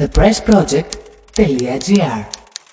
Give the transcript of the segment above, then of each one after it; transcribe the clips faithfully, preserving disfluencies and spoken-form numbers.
the press project dot g r.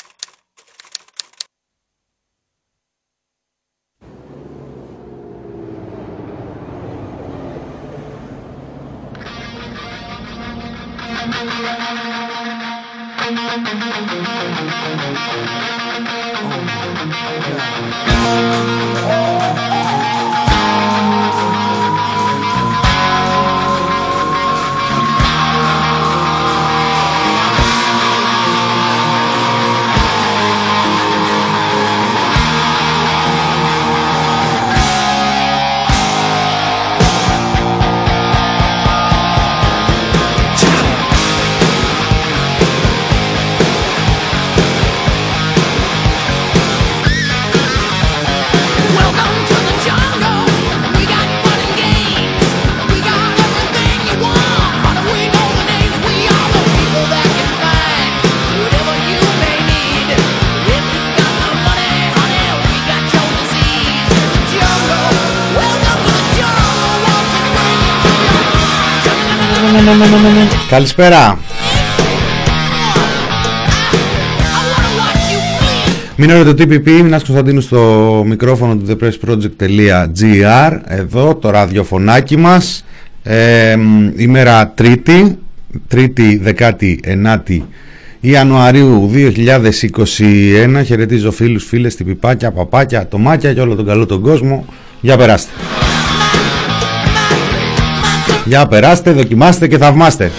Καλησπέρα. Μείνω το τι πι πι, Μινάς Κωνσταντίνου στο μικρόφωνο του the press project dot g r. Εδώ το ραδιοφωνάκι μας. ε, Ημέρα Τρίτη, Τρίτη δεκάτη ενάτη Ιανουαρίου δύο χιλιάδες είκοσι ένα. Χαιρετίζω φίλους, φίλες, τυπιπάκια, παπάκια, τομάκια και όλο τον καλό τον κόσμο. Για περάστε. Για περάστε, δοκιμάστε και θαυμάστε.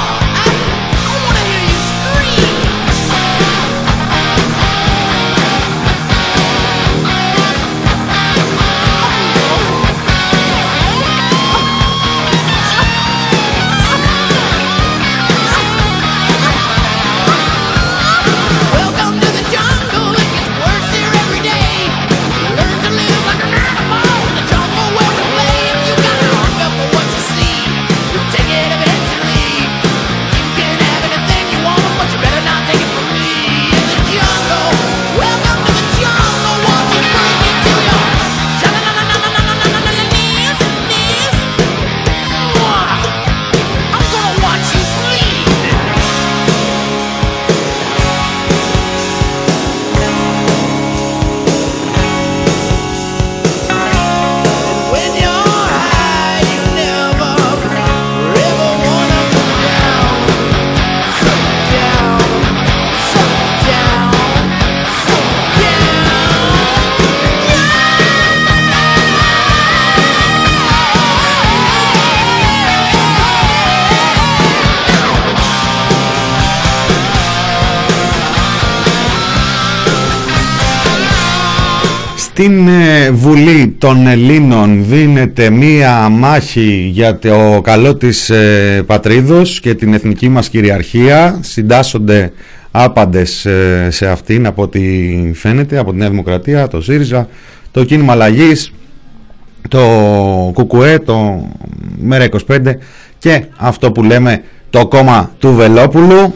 Στην Βουλή των Ελλήνων δίνεται μία μάχη για το καλό της ε, πατρίδος και την εθνική μας κυριαρχία. Συντάσσονται άπαντες ε, σε αυτήν, από ό,τι φαίνεται, από τη Νέα Δημοκρατία, το ΣΥΡΙΖΑ, το Κίνημα Αλλαγής, το ΚΚΕ, το Μέρα είκοσι πέντε και αυτό που λέμε το κόμμα του Βελόπουλου.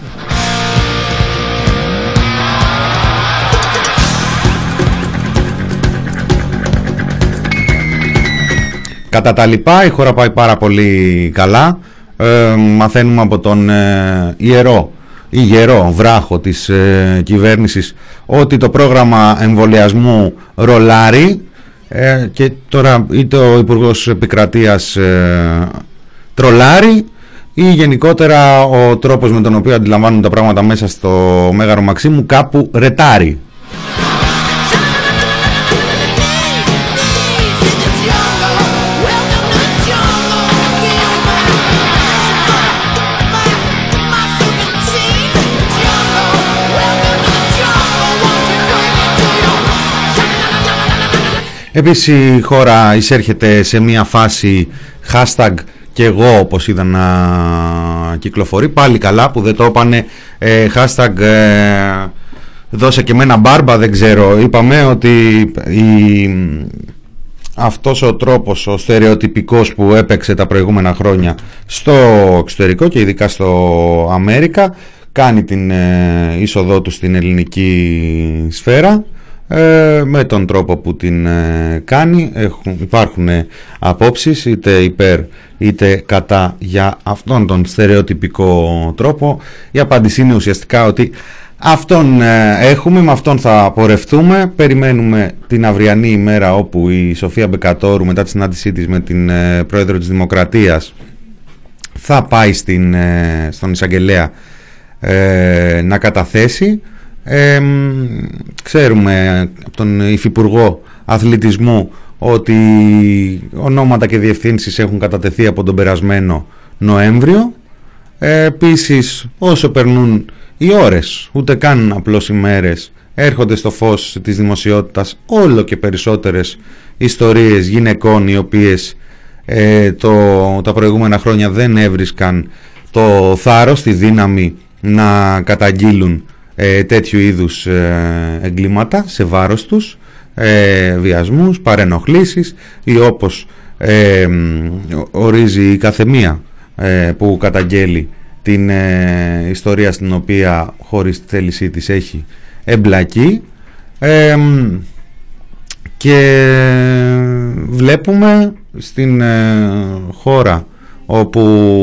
Κατά τα λοιπά, η χώρα πάει πάρα πολύ καλά. Ε, μαθαίνουμε από τον ε, ιερό, ηγερό βράχο της ε, κυβέρνησης ότι το πρόγραμμα εμβολιασμού ρολάρει ε, και τώρα είτε ο Υπουργός Επικρατείας ε, τρολάρει ή γενικότερα ο τρόπος με τον οποίο αντιλαμβάνουν τα πράγματα μέσα στο Μέγαρο Μαξίμου κάπου ρετάρει. Επίσης η χώρα εισέρχεται σε μια φάση hashtag και εγώ, όπως είδα να κυκλοφορεί, πάλι καλά που δεν το έπανε, ε, hashtag ε, δώσε και εμένα μπάρμπα, δεν ξέρω. Είπαμε ότι η, αυτός ο τρόπος, ο στερεοτυπικός που έπαιξε τα προηγούμενα χρόνια στο εξωτερικό και ειδικά στο Αμέρικα, κάνει την ε, είσοδό του στην ελληνική σφαίρα. ε, με τον τρόπο που την ε, κάνει. Έχουν, υπάρχουν ε, απόψεις είτε υπέρ είτε κατά για αυτόν τον στερεοτυπικό τρόπο. Η απάντηση είναι ουσιαστικά ότι αυτόν ε, έχουμε, με αυτόν θα πορευτούμε. Περιμένουμε την αυριανή ημέρα όπου η Σοφία Μπεκατόρου, μετά τη συνάντησή της με την ε, πρόεδρο της Δημοκρατίας, θα πάει στην, ε, στον εισαγγελέα ε, να καταθέσει. Ε, ξέρουμε από τον Υφυπουργό Αθλητισμού ότι ονόματα και διευθύνσεις έχουν κατατεθεί από τον περασμένο Νοέμβριο. Ε, επίσης, όσο περνούν οι ώρες, ούτε καν απλώς οι μέρες, έρχονται στο φως της δημοσιότητας όλο και περισσότερες ιστορίες γυναικών οι οποίες ε, το, τα προηγούμενα χρόνια δεν έβρισκαν το θάρρος, τη δύναμη να καταγγείλουν ε, τέτοιου είδους ε, εγκλήματα σε βάρος τους, ε, βιασμούς, παρενοχλήσεις, ή όπως ε, ορίζει η καθεμία ε, που καταγγέλει την ε, ιστορία στην οποία χωρίς τη θέλησή της έχει εμπλακεί. ε, και βλέπουμε στην ε, χώρα όπου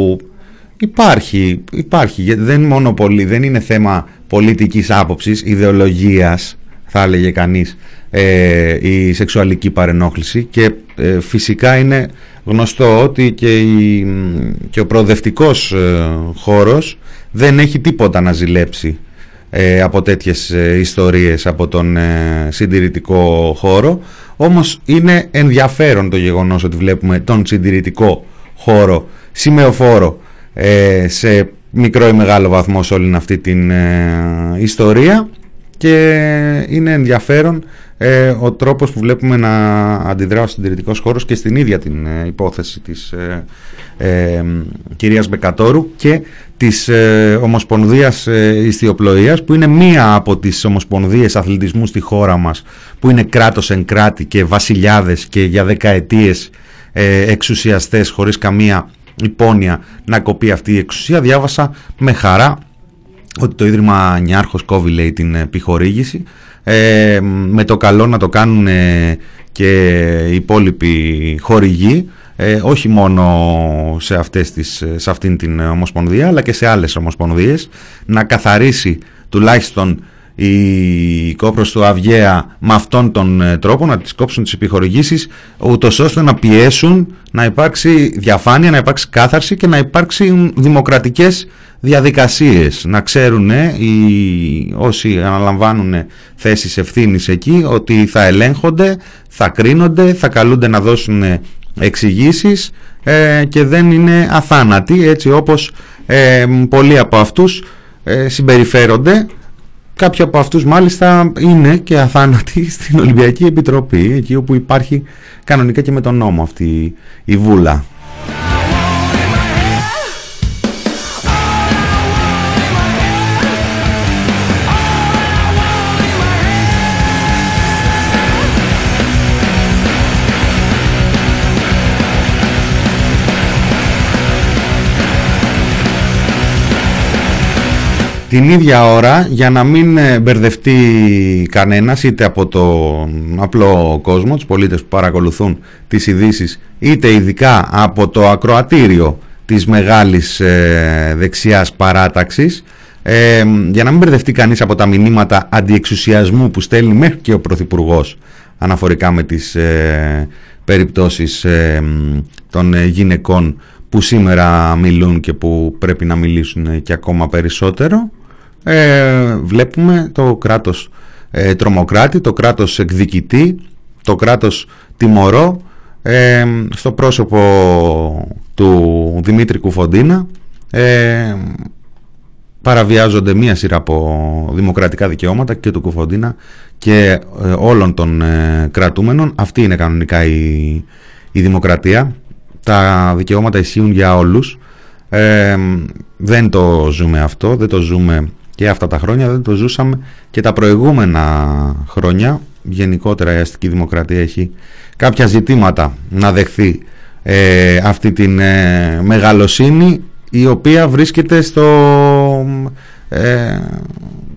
υπάρχει, υπάρχει δεν, μόνο πολύ, δεν είναι θέμα πολιτικής άποψης, ιδεολογίας θα έλεγε κανείς, ε, η σεξουαλική παρενόχληση, και ε, φυσικά είναι γνωστό ότι και, η, και ο προοδευτικός ε, χώρος δεν έχει τίποτα να ζηλέψει ε, από τέτοιες ε, ιστορίες από τον ε, συντηρητικό χώρο. Όμως είναι ενδιαφέρον το γεγονός ότι βλέπουμε τον συντηρητικό χώρο σημεοφόρο ε, σε μικρό ή μεγάλο βαθμό σε όλη αυτή την ε, ιστορία, και είναι ενδιαφέρον ε, ο τρόπος που βλέπουμε να αντιδρά ο συντηρητικός χώρος και στην ίδια την ε, υπόθεση της ε, ε, κυρίας Μπεκατόρου και της ε, Ομοσπονδίας ε, Ιστιοπλοείας, που είναι μία από τις ομοσπονδίες αθλητισμού στη χώρα μας που είναι κράτος εν κράτη και βασιλιάδες και για δεκαετίες ε, εξουσιαστές χωρίς καμία υπόνοια να κοπεί αυτή η εξουσία. Διάβασα με χαρά ότι το Ίδρυμα Νιάρχος κόβει, λέει, την επιχορήγηση, ε, με το καλό να το κάνουν ε, και οι υπόλοιποι χορηγοί, ε, όχι μόνο σε, αυτές τις, σε αυτήν την ομοσπονδία αλλά και σε άλλες ομοσπονδίες, να καθαρίσει τουλάχιστον η Κόπρος του Αυγαία με αυτόν τον τρόπο, να τις κόψουν τις επιχορηγήσεις, ούτως ώστε να πιέσουν να υπάρξει διαφάνεια, να υπάρξει κάθαρση και να υπάρξουν δημοκρατικές διαδικασίες. Να ξέρουν ε, οι, όσοι αναλαμβάνουν θέσεις ευθύνης εκεί, ότι θα ελέγχονται, θα κρίνονται, θα καλούνται να δώσουν εξηγήσεις ε, και δεν είναι αθάνατοι, έτσι όπως ε, πολλοί από αυτούς ε, συμπεριφέρονται. Κάποιοι από αυτούς μάλιστα είναι και αθάνατοι στην Ολυμπιακή Επιτροπή, εκεί όπου υπάρχει κανονικά και με τον νόμο αυτή η βούλα. Την ίδια ώρα, για να μην μπερδευτεί κανένας, είτε από τον απλό κόσμο, τους πολίτες που παρακολουθούν τις ειδήσεις, είτε ειδικά από το ακροατήριο της μεγάλης ε, δεξιάς παράταξης, ε, για να μην μπερδευτεί κανείς από τα μηνύματα αντιεξουσιασμού που στέλνει μέχρι και ο Πρωθυπουργός αναφορικά με τις ε, περιπτώσεις ε, των ε, γυναικών που σήμερα μιλούν και που πρέπει να μιλήσουν και ακόμα περισσότερο. Ε, βλέπουμε το κράτος ε, τρομοκράτη, το κράτος εκδικητή, το κράτος τιμωρό, ε, στο πρόσωπο του Δημήτρη Κουφοντίνα. ε, παραβιάζονται μία σειρά από δημοκρατικά δικαιώματα και του Κουφοντίνα και ε, όλων των ε, κρατούμενων. Αυτή είναι κανονικά η, η δημοκρατία. Τα δικαιώματα ισχύουν για όλους. Ε, δεν το ζούμε αυτό, δεν το ζούμε και αυτά τα χρόνια, δεν το ζούσαμε και τα προηγούμενα χρόνια. Γενικότερα η αστική δημοκρατία έχει κάποια ζητήματα να δεχθεί ε, αυτή την ε, μεγαλοσύνη, η οποία βρίσκεται στο, ε,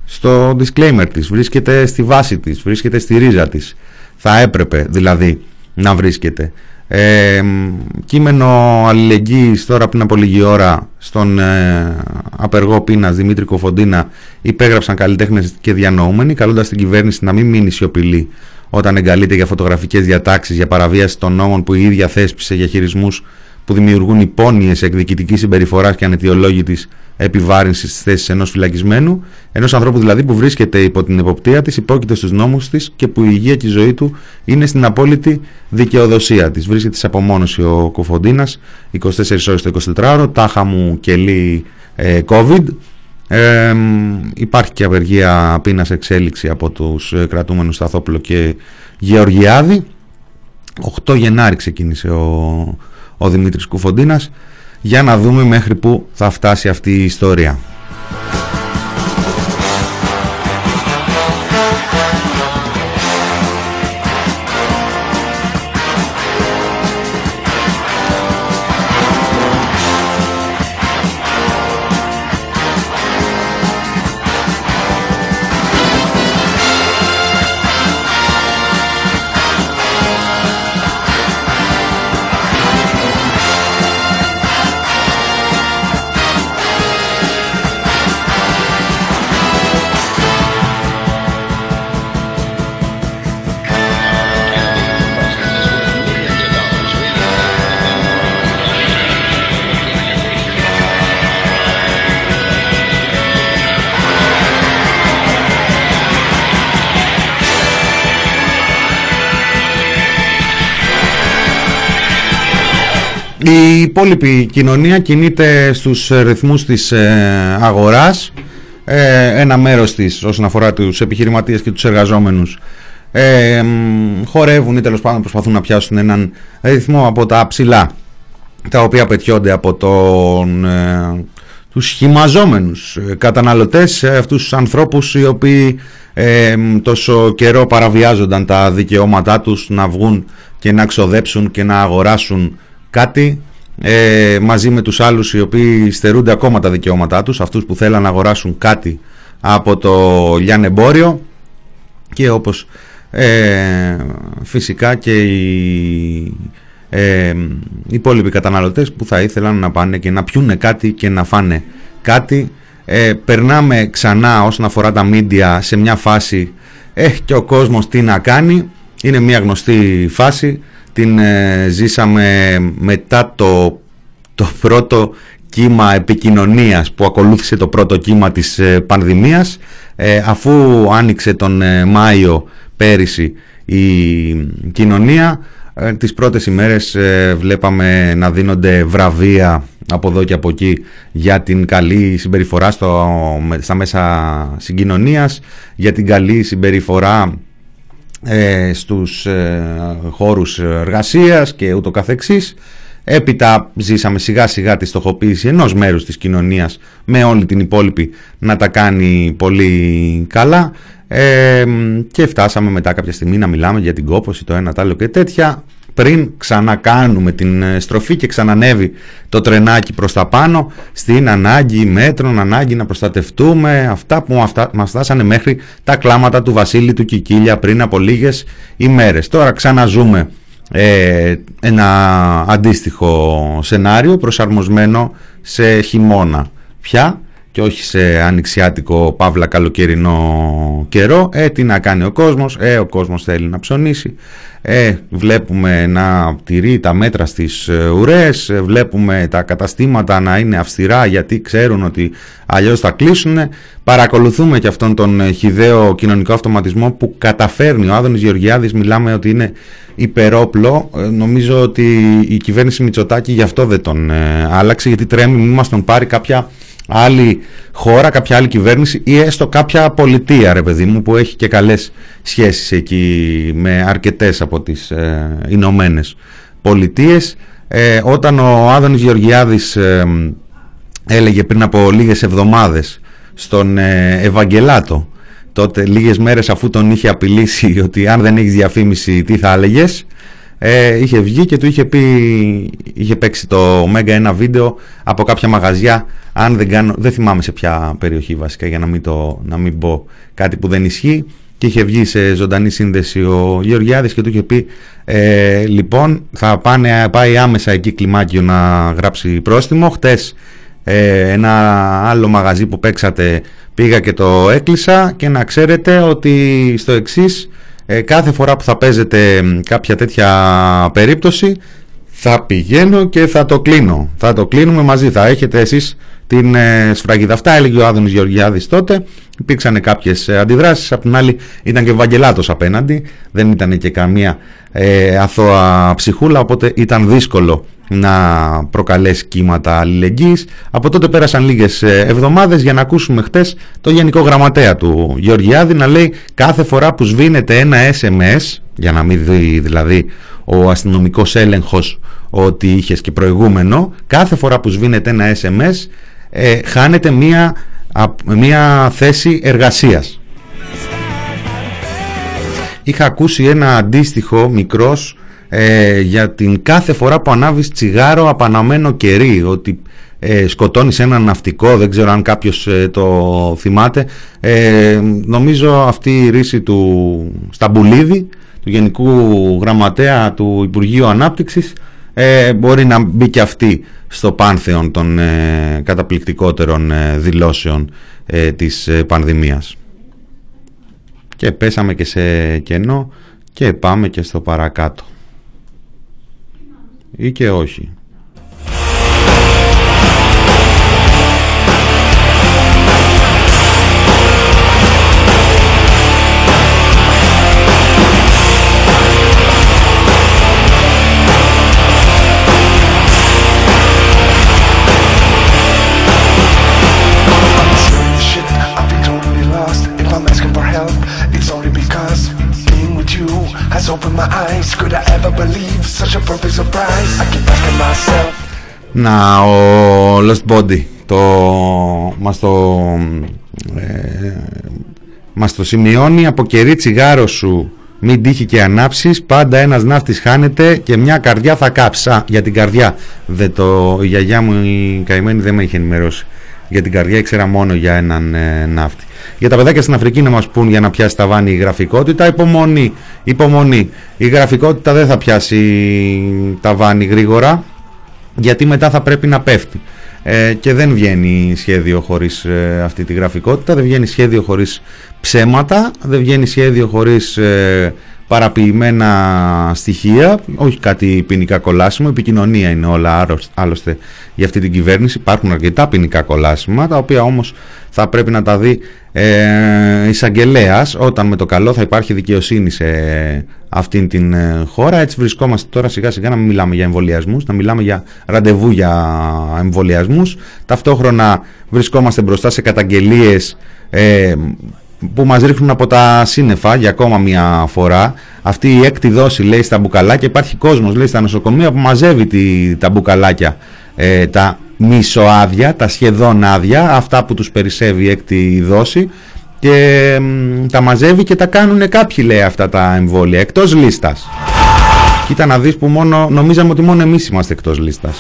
στο disclaimer της, βρίσκεται στη βάση της, βρίσκεται στη ρίζα της. Θα έπρεπε δηλαδή να βρίσκεται. Ε, κείμενο αλληλεγγύης τώρα πριν από λίγη ώρα στον ε, απεργό πείνας Δημήτρη Κοφοντίνα υπέγραψαν καλλιτέχνες και διανοούμενοι, καλώντας την κυβέρνηση να μην μείνει σιωπηλή όταν εγκαλείται για φωτογραφικές διατάξεις για παραβίαση των νόμων που η ίδια θέσπισε για χειρισμούς που δημιουργούν υπόνοιες εκδικητικής συμπεριφοράς και αναιτιολόγητης επιβάρυνσης της θέσης ενός φυλακισμένου, ενός ανθρώπου δηλαδή που βρίσκεται υπό την εποπτεία της, υπόκειται στους νόμους της και που η υγεία και η ζωή του είναι στην απόλυτη δικαιοδοσία της. Βρίσκεται σε απομόνωση ο Κοφοντίνας είκοσι τέσσερις ώρες το εικοσιτετράωρο, τάχα μου κελί ε, COVID. Ε, υπάρχει και απεργία πείνας εξέλιξη από τους ε, κρατούμενους Σταθόπουλο και Γεωργιάδη. οκτώ Γενάρη ξεκίνησε ο, ο Δημήτρης Κοφοντίνας. Για να δούμε μέχρι που θα φτάσει αυτή η ιστορία. Η υπόλοιπη κοινωνία κινείται στους ρυθμούς της ε, αγοράς. Ε, ένα μέρος της όσον αφορά τους επιχειρηματίες και τους εργαζόμενους ε, χορεύουν ή τέλος πάντων προσπαθούν να πιάσουν έναν ρυθμό από τα ψηλά, τα οποία πετιόνται από τον, ε, τους σχημαζόμενους καταναλωτές, αυτούς τους ανθρώπους οι οποίοι ε, τόσο καιρό παραβιάζονταν τα δικαιώματά τους να βγουν και να ξοδέψουν και να αγοράσουν κάτι ε, μαζί με τους άλλους οι οποίοι στερούνται ακόμα τα δικαιώματά τους, αυτούς που θέλαν να αγοράσουν κάτι από το λιανεμπόριο, και όπως ε, φυσικά και οι ε, οι υπόλοιποι καταναλωτές που θα ήθελαν να πάνε και να πιούνε κάτι και να φάνε κάτι. Ε, περνάμε ξανά όσον αφορά τα media σε μια φάση ε, και ο κόσμος τι να κάνει. Είναι μια γνωστή φάση, την ε, ζήσαμε μετά το, το πρώτο κύμα επικοινωνίας που ακολούθησε το πρώτο κύμα της ε, πανδημίας, ε, αφού άνοιξε τον ε, Μάιο πέρυσι η κοινωνία. Ε, τις πρώτες ημέρες ε, βλέπαμε να δίνονται βραβεία από εδώ και από εκεί για την καλή συμπεριφορά στο, στα μέσα συγκοινωνίας, για την καλή συμπεριφορά ε, στους ε, χώρους εργασίας και ούτω καθεξής. Έπειτα ζήσαμε σιγά σιγά τη στοχοποίηση ενός μέρους της κοινωνίας με όλη την υπόλοιπη να τα κάνει πολύ καλά, ε, και φτάσαμε μετά κάποια στιγμή να μιλάμε για την κόπωση, το ένα, το άλλο και τέτοια, πριν ξανακάνουμε την στροφή και ξανανεύει το τρενάκι προς τα πάνω στην ανάγκη μέτρων, ανάγκη να προστατευτούμε, αυτά που μας φτάσανε μέχρι τα κλάματα του Βασίλη του Κικίλια πριν από λίγες ημέρες. Τώρα ξαναζούμε ε, ένα αντίστοιχο σενάριο προσαρμοσμένο σε χειμώνα πια και όχι σε ανοιξιάτικο παύλα καλοκαιρινό καιρό. Ε, τι να κάνει ο κόσμος, ε, ο κόσμος θέλει να ψωνίσει, ε, βλέπουμε να τηρεί τα μέτρα στις ουρές, βλέπουμε τα καταστήματα να είναι αυστηρά γιατί ξέρουν ότι αλλιώς θα κλείσουν. Παρακολουθούμε και αυτόν τον χυδαίο κοινωνικό αυτοματισμό που καταφέρνει ο Άδωνης Γεωργιάδης, μιλάμε ότι είναι υπερόπλο. Νομίζω ότι η κυβέρνηση Μητσοτάκη γι' αυτό δεν τον ε, άλλαξε, γιατί τρέμει μην μας τον πάρει κάποια άλλη χώρα, κάποια άλλη κυβέρνηση ή έστω κάποια πολιτεία, ρε παιδί μου, που έχει και καλές σχέσεις εκεί με αρκετές από τις ε, Ηνωμένες Πολιτείες. Ε, όταν ο Άδωνης Γεωργιάδης ε, έλεγε πριν από λίγες εβδομάδες στον ε, Ευαγγελάτο, τότε λίγες μέρες αφού τον είχε απειλήσει ότι αν δεν έχεις διαφήμιση τι θα έλεγες, ε, είχε βγει και του είχε πει, είχε παίξει το Μέγκα ένα βίντεο από κάποια μαγαζιά, αν δεν κάνω, δεν θυμάμαι σε ποια περιοχή βασικά, για να μην, το, να μην πω κάτι που δεν ισχύει, και είχε βγει σε ζωντανή σύνδεση ο Γεωργιάδης και του είχε πει ε, λοιπόν θα πάνε, πάει άμεσα εκεί κλιμάκιο να γράψει πρόστιμο. Χτες ε, ένα άλλο μαγαζί που παίξατε πήγα και το έκλεισα, και να ξέρετε ότι στο εξής, ε, κάθε φορά που θα παίζετε κάποια τέτοια περίπτωση θα πηγαίνω και θα το κλείνω, θα το κλείνουμε μαζί, θα έχετε εσείς την ε, σφραγίδα. Αυτά έλεγε ο Άδωνης Γεωργιάδης τότε. Υπήρξαν κάποιες ε, αντιδράσεις, απ' την άλλη ήταν και Βαγγελάτος απέναντι, δεν ήταν και καμία ε, αθώα ψυχούλα, οπότε ήταν δύσκολο να προκαλέσει κύματα αλληλεγγύης. Από τότε πέρασαν λίγες ε, εβδομάδες για να ακούσουμε χτες το Γενικό Γραμματέα του Γεωργιάδη να λέει κάθε φορά που σβήνεται ένα ες εμ ες, για να μην δει δηλαδή ο αστυνομικός έλεγχος ότι είχες και προηγούμενο, κάθε φορά που σβήνεται ένα ες εμ ες ε, χάνεται μία, α, μία θέση εργασίας. Είχα ακούσει ένα αντίστοιχο μικρός ε, για την κάθε φορά που ανάβεις τσιγάρο απαναμένο κερί, ότι ε, σκοτώνεις έναν ναυτικό, δεν ξέρω αν κάποιος ε, το θυμάται. ε, νομίζω αυτή η ρίση του Σταμπουλίδη, του Γενικού Γραμματέα του Υπουργείου Ανάπτυξης, ε, μπορεί να μπει και αυτή στο πάνθεον των ε, καταπληκτικότερων ε, δηλώσεων ε, της ε, πανδημίας. Και πέσαμε και σε κενό και πάμε και στο παρακάτω. Ή και όχι. Να, ο Lost Body το, μας, το, ε, μας το σημειώνει. Από κερί τσιγάρο σου μην τύχει και ανάψεις, πάντα ένας ναύτης χάνεται και μια καρδιά θα κάψει. Α, για την καρδιά δεν το, η γιαγιά μου η καημένη δεν με είχε ενημερώσει για την καρδιά, ήξερα μόνο για έναν ε, ναύτη. Για τα παιδάκια στην Αφρική να μας πούν για να πιάσει ταβάνι η γραφικότητα. Υπομονή, υπομονή. Η γραφικότητα δεν θα πιάσει ταβάνι γρήγορα, γιατί μετά θα πρέπει να πέφτει. Ε, και δεν βγαίνει σχέδιο χωρίς ε, αυτή τη γραφικότητα, δεν βγαίνει σχέδιο χωρίς ψέματα, δεν βγαίνει σχέδιο χωρίς ε, παραποιημένα στοιχεία, όχι κάτι ποινικά κολάσιμο. Επικοινωνία είναι όλα άλλωστε για αυτή την κυβέρνηση. Υπάρχουν αρκετά ποινικά κολάσιμα, τα οποία όμως θα πρέπει να τα δει ε, εισαγγελέας, όταν με το καλό θα υπάρχει δικαιοσύνη σε αυτήν την ε, χώρα. Έτσι βρισκόμαστε τώρα σιγά σιγά να μην μιλάμε για εμβολιασμούς, να μιλάμε για ραντεβού για εμβολιασμούς. Ταυτόχρονα βρισκόμαστε μπροστά σε καταγγελίες ε, που μας ρίχνουν από τα σύννεφα για ακόμα μια φορά. Αυτή η έκτη δόση, λέει, στα μπουκαλάκια. Υπάρχει κόσμος, λέει, στα νοσοκομεία που μαζεύει τη, τα μπουκαλάκια, ε, τα μισοάδια, τα σχεδόν άδεια, αυτά που τους περισσεύει η έκτη δόση, και ε, τα μαζεύει και τα κάνουν κάποιοι, λέει, αυτά τα εμβόλια εκτός λίστας. Κοίτα να δεις που μόνο, νομίζαμε ότι μόνο εμείς είμαστε εκτός λίστας.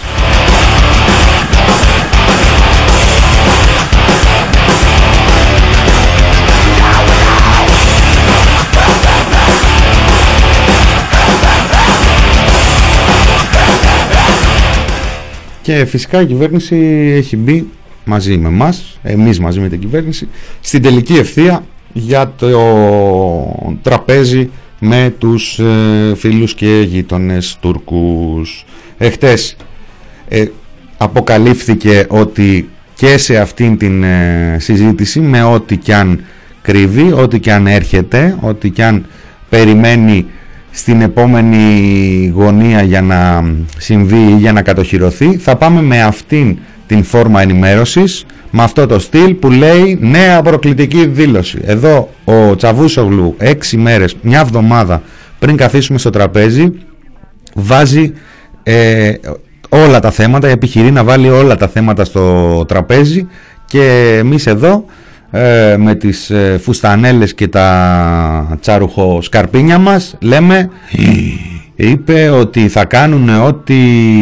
Και φυσικά η κυβέρνηση έχει μπει μαζί με εμάς, εμείς μαζί με την κυβέρνηση, στην τελική ευθεία για το τραπέζι με τους ε, φίλους και γείτονες Τούρκους. Εχτες ε, αποκαλύφθηκε ότι και σε αυτήν την ε, συζήτηση, με ό,τι κι αν κρύβει, ό,τι κι αν έρχεται, ό,τι κι αν περιμένει στην επόμενη γωνία για να συμβεί ή για να κατοχυρωθεί, θα πάμε με αυτήν την φόρμα ενημέρωσης, με αυτό το στυλ που λέει νέα προκλητική δήλωση. Εδώ ο Τσαβούσογλου έξι μέρες, μια εβδομάδα πριν καθίσουμε στο τραπέζι, βάζει ε, όλα τα θέματα, επιχειρεί να βάλει όλα τα θέματα στο τραπέζι, και εμείς εδώ ε, με τις ε, φουστανέλες και τα τσάρουχο σκαρπίνια μας λέμε είπε ότι θα κάνουν ό,τι,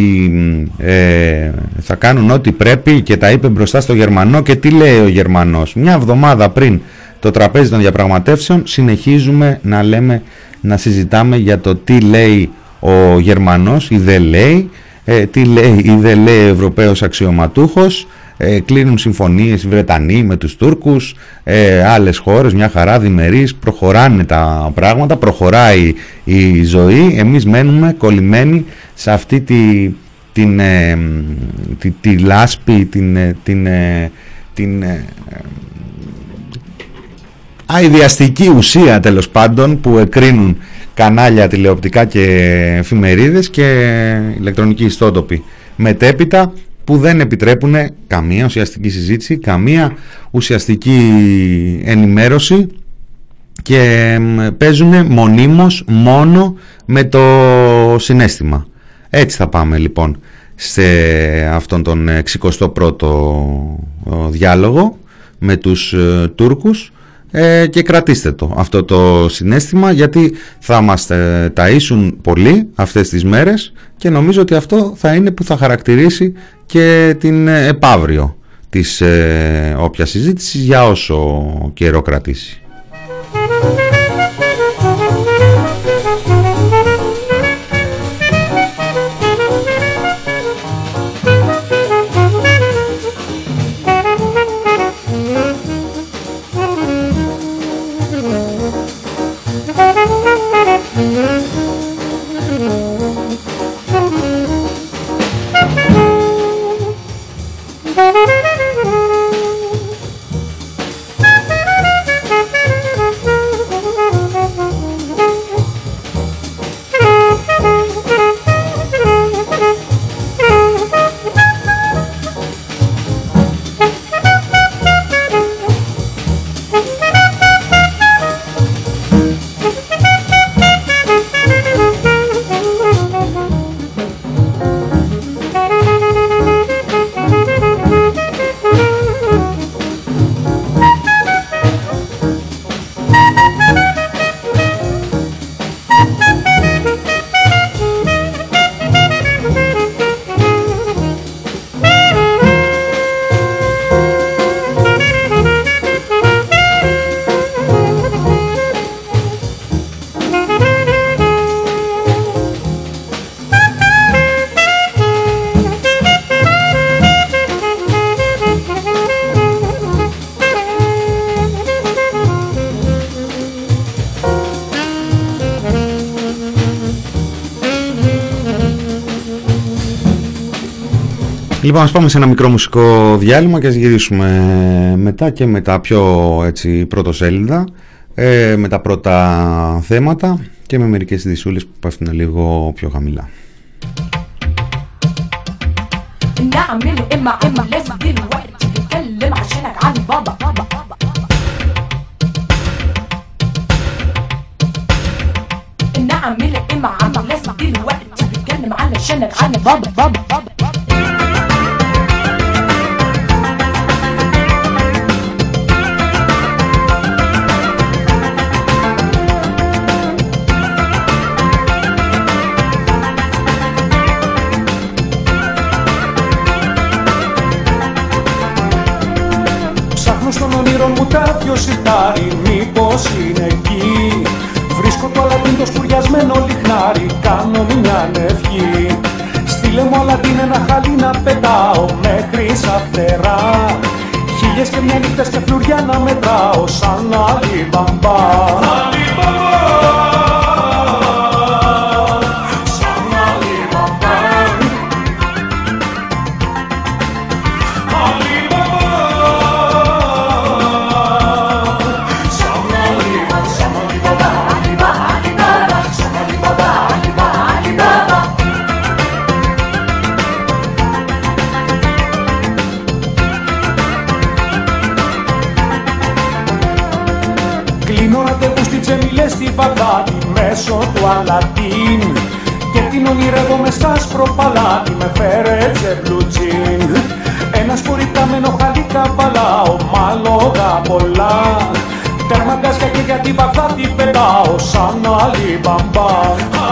ε, θα κάνουν ό,τι πρέπει και τα είπε μπροστά στο Γερμανό. Και τι λέει ο Γερμανός? Μια εβδομάδα πριν το τραπέζι των διαπραγματεύσεων συνεχίζουμε να λέμε, να συζητάμε για το τι λέει ο Γερμανός ή δεν λέει, ε, τι λέει ή δεν λέει ο Ευρωπαίος αξιωματούχος. Ε, κλείνουν συμφωνίες οι Βρετανοί με τους Τούρκους, ε, άλλες χώρες, μια χαρά διμερείς, προχωράνε τα πράγματα, προχωράει η ζωή. Εμείς μένουμε κολλημένοι σε αυτή τη, την, ε, τη, τη λάσπη, την, ε, την, ε, την ε, αηδιαστική ουσία τέλος πάντων που εκρίνουν κανάλια τηλεοπτικά και εφημερίδες και ηλεκτρονικοί ιστότοποι μετέπειτα, που δεν επιτρέπουν καμία ουσιαστική συζήτηση, καμία ουσιαστική ενημέρωση και παίζουν μονίμως μόνο με το συναίσθημα. Έτσι θα πάμε λοιπόν σε αυτόν τον εξηκοστό πρώτο διάλογο με τους Τούρκους. Ε, και κρατήστε το αυτό το συναίσθημα, γιατί θα μας ε, ταΐσουν πολύ αυτές τις μέρες και νομίζω ότι αυτό θα είναι που θα χαρακτηρίσει και την ε, επαύριο της ε, όποια συζήτησης για όσο καιρό κρατήσει. Λοιπόν, ας πάμε σε ένα μικρό μουσικό διάλειμμα και ας γυρίσουμε μετά και με τα πιο έτσι πρωτοσέλιδα, ε, με τα πρώτα θέματα και με μερικές ειδησούλες που πέφτουν λίγο πιο χαμηλά. Στον όνειρο μου κάποιο σιτάρι, μήπως είναι εκεί? Βρίσκω το Αλαντίν το σκουριασμένο λιχνάρι, κάνω μια ευχή. Στείλε μου Αλαντίν ένα χαλί να πετάω μέχρι σαν φτερά. Χίλιες και μια νύχτες και φλουριά να μετράω σαν Αλιμπαμπά. Στη Βαγδάτη μέσω του Αλαντίν και την ονειρεύομαι στα σπροπαλάτι με φέρετζε μπλουτζίν. Ένα σποριταμένο χαλί καβαλάω, μάλογα πολλά. Τέρμα γκάζια και για τη Βαγδάτη πετάω σαν Αλιμπαμπά.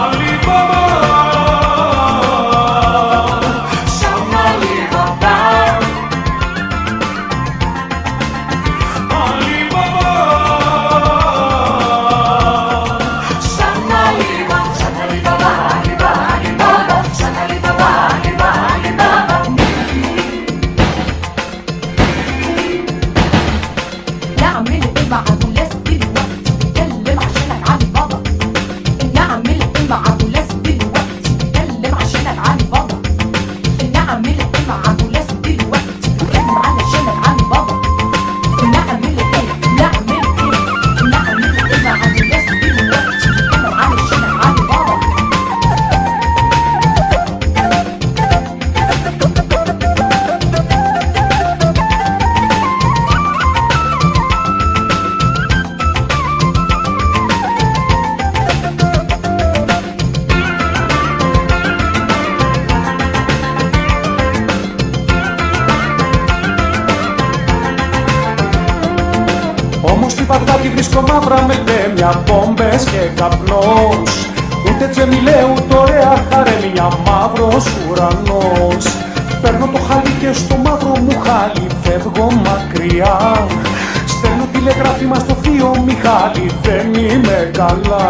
Βαγδάτη βρίσκω μαύρα με τέμια, μπόμπες και καπνός. Ούτε τζεμιλέ ούτε ωραία χαρέμια, μαύρος ουρανός. Παίρνω το χαλί και στο μαύρο μου χάλι φεύγω μακριά. Στέλνω τηλεγράφημα στο θείο Μιχάλη, δεν είμαι καλά.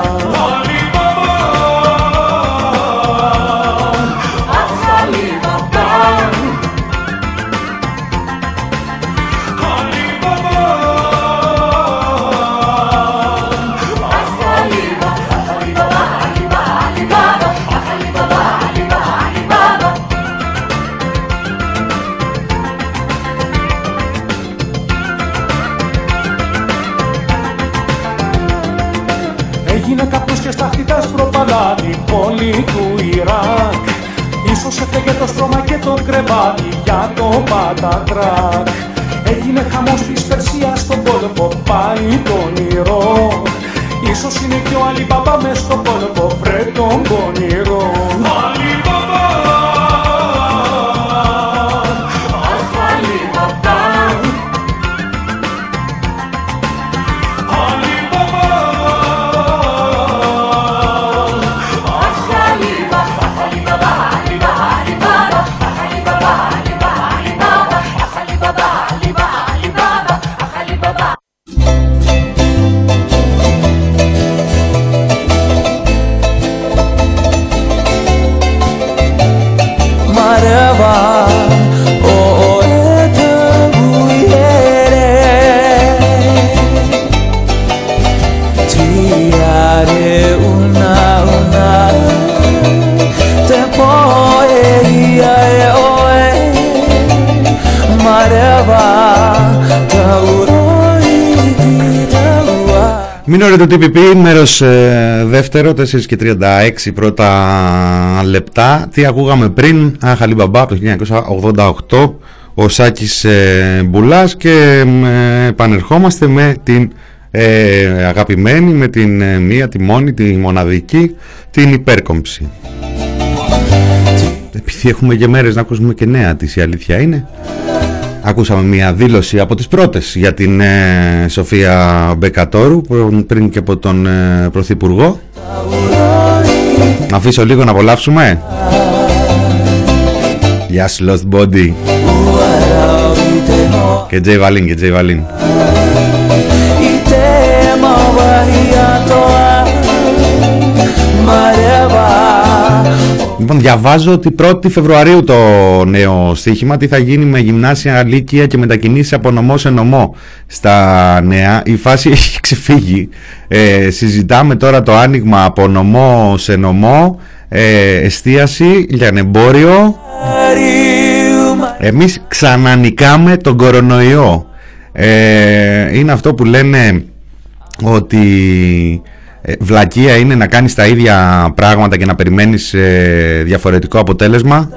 Έγινε καπνός και στάχτητας προπαλάτη, πόλη του Ιράκ. Ίσως έφεγε το στρώμα και το κρεβάτι για το πατατράκ. Έγινε χαμός της Περσίας στον πόλεμο, πάει το όνειρο. Ίσως είναι και ο Αλιμπαμπά μες στον πόλεμο, βρε τον πονηρό. Αλιμπαμπά, αχ Αλιμπαμπά. Μινόρε το τι πι πι, μέρος ε, δεύτερο, τέσσερα και τριάντα έξι πρώτα λεπτά. Τι ακούγαμε πριν? Αχ Αλιμπαμπά από το χίλια εννιακόσια ογδόντα οκτώ, ο Σάκης ε, Μπουλάς, και ε, επανερχόμαστε με την ε, αγαπημένη, με την ε, μία, τη μόνη, τη μοναδική, την υπέρκομψη. Επειδή έχουμε και μέρες να ακούσουμε και νέα της, η αλήθεια είναι. Ακούσαμε μια δήλωση από τις πρώτες για την ε, Σοφία Μπεκατόρου πριν και από τον ε, Πρωθυπουργό. Να αφήσω λίγο να απολαύσουμε. Yes, Lost Body και Τζέι Βαλίν και Τζέι Βαλίν. Λοιπόν, διαβάζω ότι πρώτη Φεβρουαρίου το νέο στοίχημα, τι θα γίνει με γυμνάσια, λύκεια και μετακινήσεις από νομό σε νομό στα νέα. Η φάση έχει ξεφύγει. Ε, συζητάμε τώρα το άνοιγμα από νομό σε νομό, ε, εστίαση, λιανεμπόριο. Εμείς ξανανικάμε τον κορονοϊό. Ε, είναι αυτό που λένε ότι βλακεία είναι να κάνεις τα ίδια πράγματα και να περιμένεις ε, διαφορετικό αποτέλεσμα.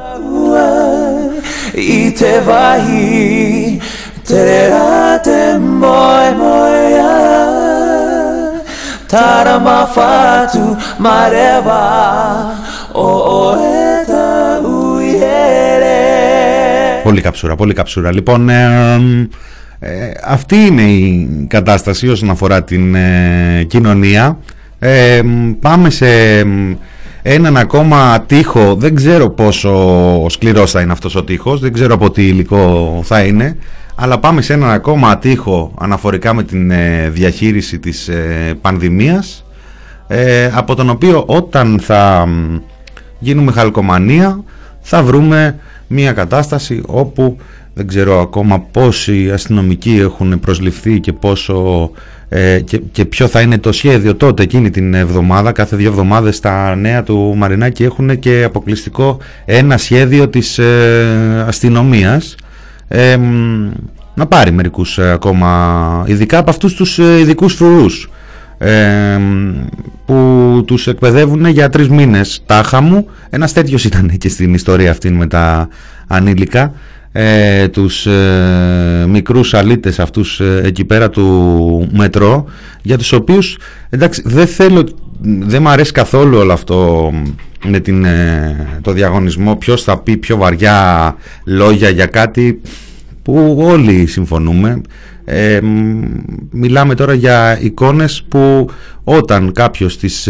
Πολύ καψούρα, πολύ καψούρα. Λοιπόν, ε, ε, αυτή είναι η κατάσταση όσον αφορά την ε, κοινωνία. Ε, πάμε σε έναν ακόμα τοίχο, δεν ξέρω πόσο σκληρός θα είναι αυτός ο τοίχος, δεν ξέρω από τι υλικό θα είναι, αλλά πάμε σε έναν ακόμα τοίχο αναφορικά με την ε, διαχείριση της ε, πανδημίας, ε, από τον οποίο όταν θα γίνουμε χαλκομανία θα βρούμε μια κατάσταση όπου δεν ξέρω ακόμα πόσοι αστυνομικοί έχουν προσληφθεί και πόσο ε, και, και ποιο θα είναι το σχέδιο τότε εκείνη την εβδομάδα. Κάθε δύο εβδομάδες τα νέα του Μαρινάκη έχουν και αποκλειστικό ένα σχέδιο της ε, αστυνομίας ε, να πάρει μερικούς ε, ακόμα, ειδικά από αυτούς τους ε, ειδικούς φρουρούς ε, που τους εκπαιδεύουν για τρεις μήνες τάχα μου. Ένας τέτοιος ήταν και στην ιστορία αυτή με τα ανήλικα, ε, τους ε, μικρούς αλήτες αυτούς ε, εκεί πέρα του μετρό, για τους οποίους εντάξει δεν θέλω, δεν μου αρέσει καθόλου όλο αυτό με την, ε, το διαγωνισμό ποιος θα πει πιο βαριά λόγια για κάτι που όλοι συμφωνούμε. Ε, μιλάμε τώρα για εικόνες που όταν κάποιος τις,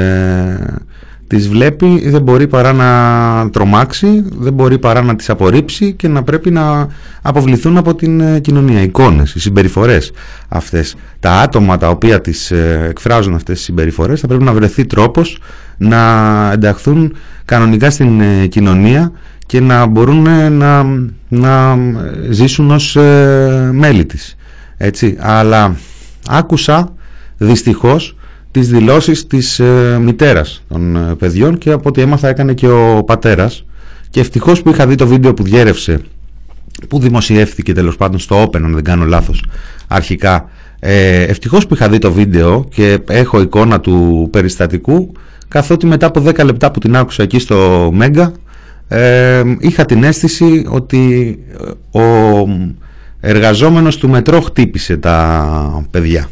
ε, τις βλέπει δεν μπορεί παρά να τρομάξει, δεν μπορεί παρά να τις απορρίψει και να πρέπει να αποβληθούν από την ε, κοινωνία. Εικόνες, οι συμπεριφορές αυτές, τα άτομα τα οποία τις ε, εκφράζουν αυτές τις συμπεριφορές, θα πρέπει να βρεθεί τρόπος να ενταχθούν κανονικά στην ε, κοινωνία και να μπορούν ε, να, να ζήσουν ως ε, μέλη της. Έτσι, αλλά άκουσα δυστυχώς τις δηλώσεις της ε, μητέρας των ε, παιδιών και από ό,τι έμαθα έκανε και ο πατέρας, και ευτυχώς που είχα δει το βίντεο που διέρευσε, που δημοσιεύθηκε τέλος πάντων στο Open, αν δεν κάνω λάθος αρχικά, ε, ευτυχώς που είχα δει το βίντεο και έχω εικόνα του περιστατικού, καθότι μετά από δέκα λεπτά που την άκουσα εκεί στο Μέγκα ε, είχα την αίσθηση ότι ο εργαζόμενος του μετρό χτύπησε τα παιδιά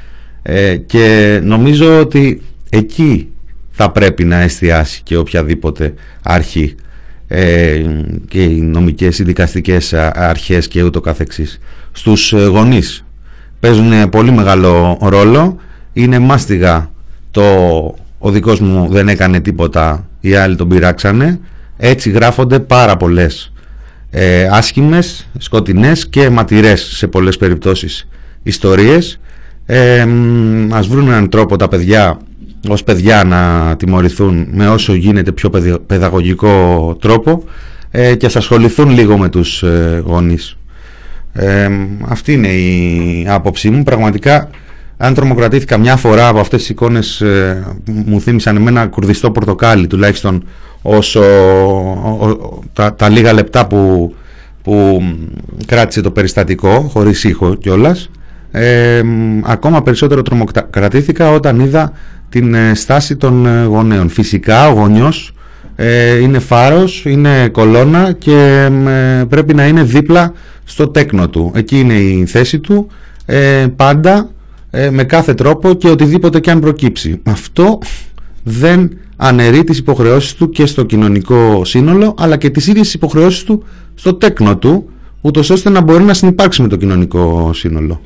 ε, και νομίζω ότι εκεί θα πρέπει να εστιάσει και οποιαδήποτε αρχή ε, και οι νομικές, οι δικαστικές αρχές και ούτω καθεξής. Στους γονείς παίζουν πολύ μεγάλο ρόλο, είναι μάστιγα το ο δικός μου δεν έκανε τίποτα, οι άλλοι τον πειράξανε, έτσι γράφονται πάρα πολλές Ε, άσχημες, σκοτεινές και ματηρές σε πολλές περιπτώσεις ιστορίες. ε, Ας βρουν έναν τρόπο τα παιδιά ως παιδιά να τιμωρηθούν με όσο γίνεται πιο παιδαγωγικό τρόπο ε, και ας ασχοληθούν λίγο με τους ε, γονείς. ε, Αυτή είναι η άποψή μου. Πραγματικά, αν τρομοκρατήθηκα μια φορά από αυτές τις εικόνες, ε, μου θύμισαν εμένα κουρδιστό πορτοκάλι, τουλάχιστον όσο ο, ο, τα, τα λίγα λεπτά που, που κράτησε το περιστατικό, χωρίς ήχο κιόλας. ε, Ακόμα περισσότερο τρομοκρατήθηκα όταν είδα την ε, στάση των ε, γονέων. Φυσικά ο γονιός ε, είναι φάρος, είναι κολόνα και ε, πρέπει να είναι δίπλα στο τέκνο του. Εκεί είναι η θέση του ε, πάντα, ε, με κάθε τρόπο και οτιδήποτε και αν προκύψει. Αυτό δεν αναιρεί τις υποχρεώσεις του και στο κοινωνικό σύνολο, αλλά και τις ίδιες υποχρεώσεις του στο τέκνο του, ούτως ώστε να μπορεί να συνυπάρξει με το κοινωνικό σύνολο.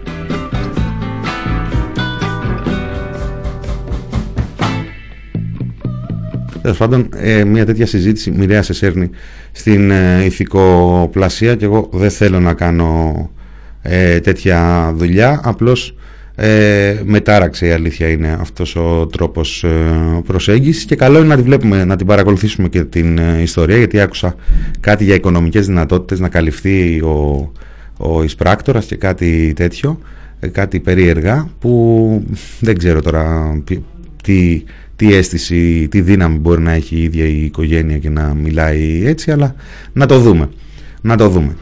Τέλος πάντων, ε, μια τέτοια συζήτηση μοιραία σε σέρνει στην ε, ηθικοπλασία και εγώ δεν θέλω να κάνω ε, τέτοια δουλειά, απλώς Ε, μετάραξε, η αλήθεια είναι, αυτός ο τρόπος ε, προσέγγισης, και καλό είναι να τη βλέπουμε, να την παρακολουθήσουμε και την ε, ιστορία, γιατί άκουσα κάτι για οικονομικές δυνατότητες να καλυφθεί ο, ο εισπράκτορας και κάτι τέτοιο, ε, κάτι περίεργα που δεν ξέρω τώρα τι, τι αίσθηση, τι δύναμη μπορεί να έχει η ίδια η οικογένεια και να μιλάει έτσι, αλλά να το δούμε, να το δούμε.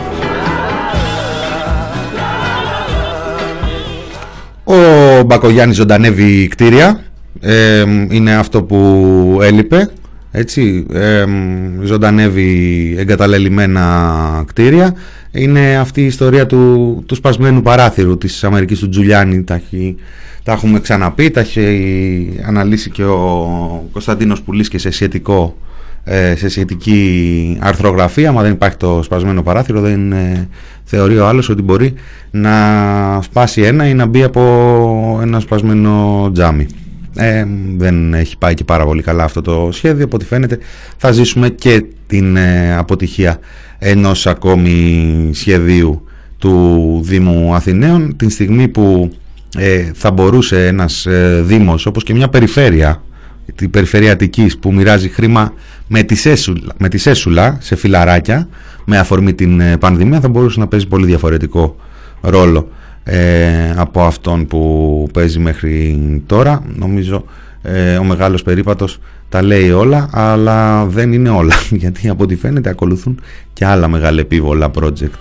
Ο Μπακογιάννης ζωντανεύει κτίρια, ε, είναι αυτό που έλειπε, έτσι, ε, ζωντανεύει εγκαταλελειμμένα κτίρια. Είναι αυτή η ιστορία του, του σπασμένου παράθυρου της Αμερικής του Τζουλιάνι, τα, έχει, τα έχουμε ξαναπεί, τα έχει αναλύσει και ο Κωνσταντίνος Πουλής και σε σχετικό, σε σχετική αρθρογραφία. Μα δεν υπάρχει το σπασμένο παράθυρο, δεν ε, θεωρεί ο άλλος ότι μπορεί να σπάσει ένα ή να μπει από ένα σπασμένο τζάμι. ε, δεν έχει πάει και πάρα πολύ καλά αυτό το σχέδιο. Από ό,τι φαίνεται θα ζήσουμε και την ε, αποτυχία ενός ακόμη σχεδίου του Δήμου Αθηναίων, την στιγμή που ε, θα μπορούσε ένας ε, δήμος, όπως και μια περιφέρεια, την περιφέρεια Αττικής, που μοιράζει χρήμα με τη σέσουλα, με τη σέσουλα σε φιλαράκια με αφορμή την ε, πανδημία, θα μπορούσε να παίζει πολύ διαφορετικό ρόλο ε, από αυτόν που παίζει μέχρι τώρα. Νομίζω ε, ο μεγάλος περίπατος τα λέει όλα, αλλά δεν είναι όλα, γιατί από ό,τι φαίνεται ακολουθούν και άλλα μεγαλεπίβολα project.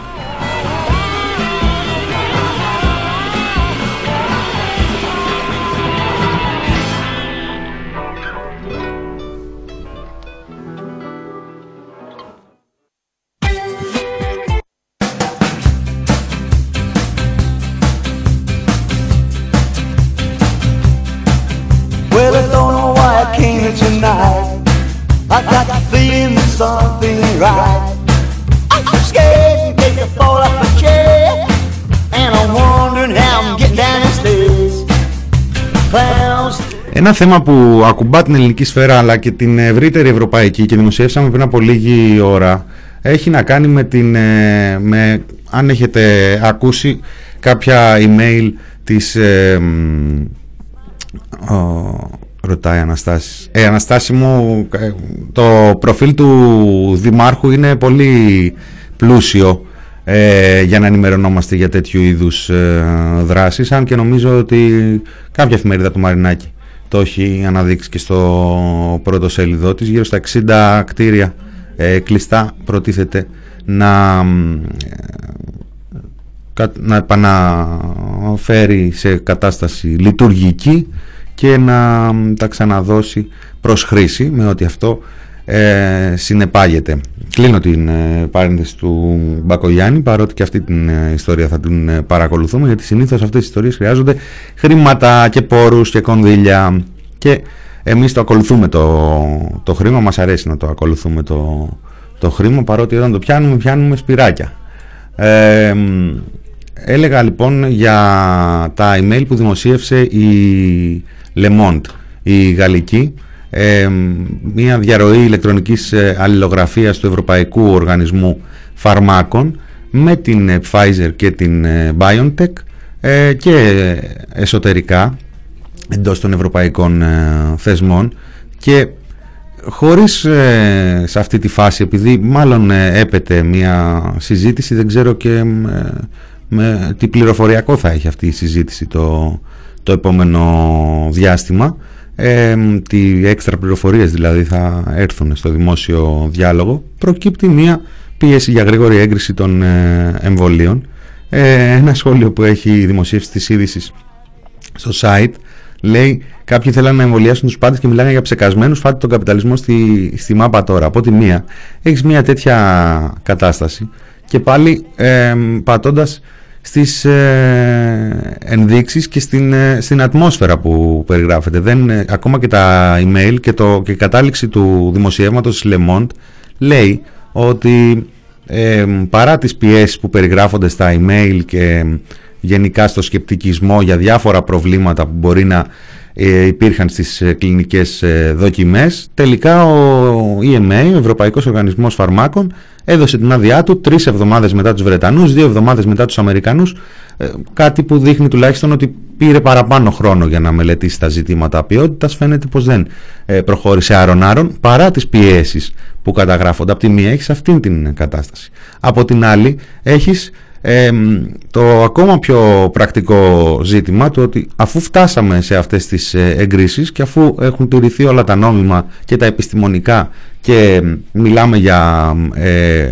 I got the feeling that something ain't right. I'm so scared in case I fall off my chair, and I'm wondering how I'm getting down the stairs. Clowns. Ένα θέμα που ακουμπά την ελληνική σφαίρα αλλά και την ευρύτερη ευρωπαϊκή και δημοσιεύσαμε πριν από λίγη ώρα έχει να κάνει με την, με, αν έχετε ακούσει κάποια email της ε, ο, ρωτάει Αναστάση. Ε, Αναστάση μου, το προφίλ του Δημάρχου είναι πολύ πλούσιο ε, για να ενημερωνόμαστε για τέτοιου είδους ε, δράσεις, αν και νομίζω ότι κάποια εφημερίδα του Μαρινάκη το έχει αναδείξει και στο πρώτο σέλιδό της. Γύρω στα εξήντα κτίρια ε, κλειστά προτίθεται να, ε, να επαναφέρει σε κατάσταση λειτουργική και να τα ξαναδώσει προς χρήση, με ότι αυτό ε, συνεπάγεται. Κλείνω την ε, παρένθεση του Μπακογιάννη, παρότι και αυτή την ε, ιστορία θα την ε, παρακολουθούμε, γιατί συνήθως αυτές οι ιστορίες χρειάζονται χρήματα και πόρους και κονδύλια, και εμείς το ακολουθούμε το, το χρήμα, μας αρέσει να το ακολουθούμε το, το χρήμα, παρότι όταν το πιάνουμε, πιάνουμε σπυράκια. Ε, έλεγα λοιπόν για τα email που δημοσίευσε η Le Monde, η γαλλική, ε, μια διαρροή ηλεκτρονικής αλληλογραφίας του Ευρωπαϊκού Οργανισμού Φαρμάκων με την Pfizer και την BioNTech ε, και εσωτερικά εντός των ευρωπαϊκών ε, θεσμών, και χωρίς ε, σε αυτή τη φάση, επειδή μάλλον ε, έπεται μια συζήτηση, δεν ξέρω και ε, με τι πληροφοριακό θα έχει αυτή η συζήτηση το το επόμενο διάστημα, ε, τι έξτρα πληροφορίες δηλαδή θα έρθουν στο δημόσιο διάλογο. Προκύπτει μια πίεση για γρήγορη έγκριση των ε, εμβολίων. Ε, ένα σχόλιο που έχει δημοσίευσει της είδησης στο site λέει: κάποιοι θέλουν να εμβολιάσουν τους πάντες και μιλάνε για ψεκασμένους, φάτε τον καπιταλισμό στη, στη μάπα τώρα. Από τη μία έχεις μια τέτοια κατάσταση και πάλι ε, πατώντας στις ε, ενδείξεις και στην, ε, στην ατμόσφαιρα που περιγράφεται. Δεν, ε, ακόμα και τα email και, το, και η κατάληξη του δημοσιεύματος Le Monde λέει ότι ε, παρά τις πιέσεις που περιγράφονται στα email και ε, γενικά στο σκεπτικισμό για διάφορα προβλήματα που μπορεί να ε, υπήρχαν στις ε, κλινικές ε, δοκιμές, τελικά ο ι εμ έι, ο Ευρωπαϊκός Οργανισμός Φαρμάκων, έδωσε την άδειά του τρεις εβδομάδες μετά τους Βρετανούς, δύο εβδομάδες μετά τους Αμερικανούς, ε, κάτι που δείχνει τουλάχιστον ότι πήρε παραπάνω χρόνο για να μελετήσει τα ζητήματα ποιότητας. Φαίνεται πως δεν ε, προχώρησε άρον-άρον, παρά τις πιέσεις που καταγράφονται. Από τη μία έχεις αυτήν την κατάσταση, από την άλλη έχεις Ε, το ακόμα πιο πρακτικό ζήτημα του ότι αφού φτάσαμε σε αυτές τις εγκρίσεις και αφού έχουν τηρηθεί όλα τα νόμιμα και τα επιστημονικά και μιλάμε για ε,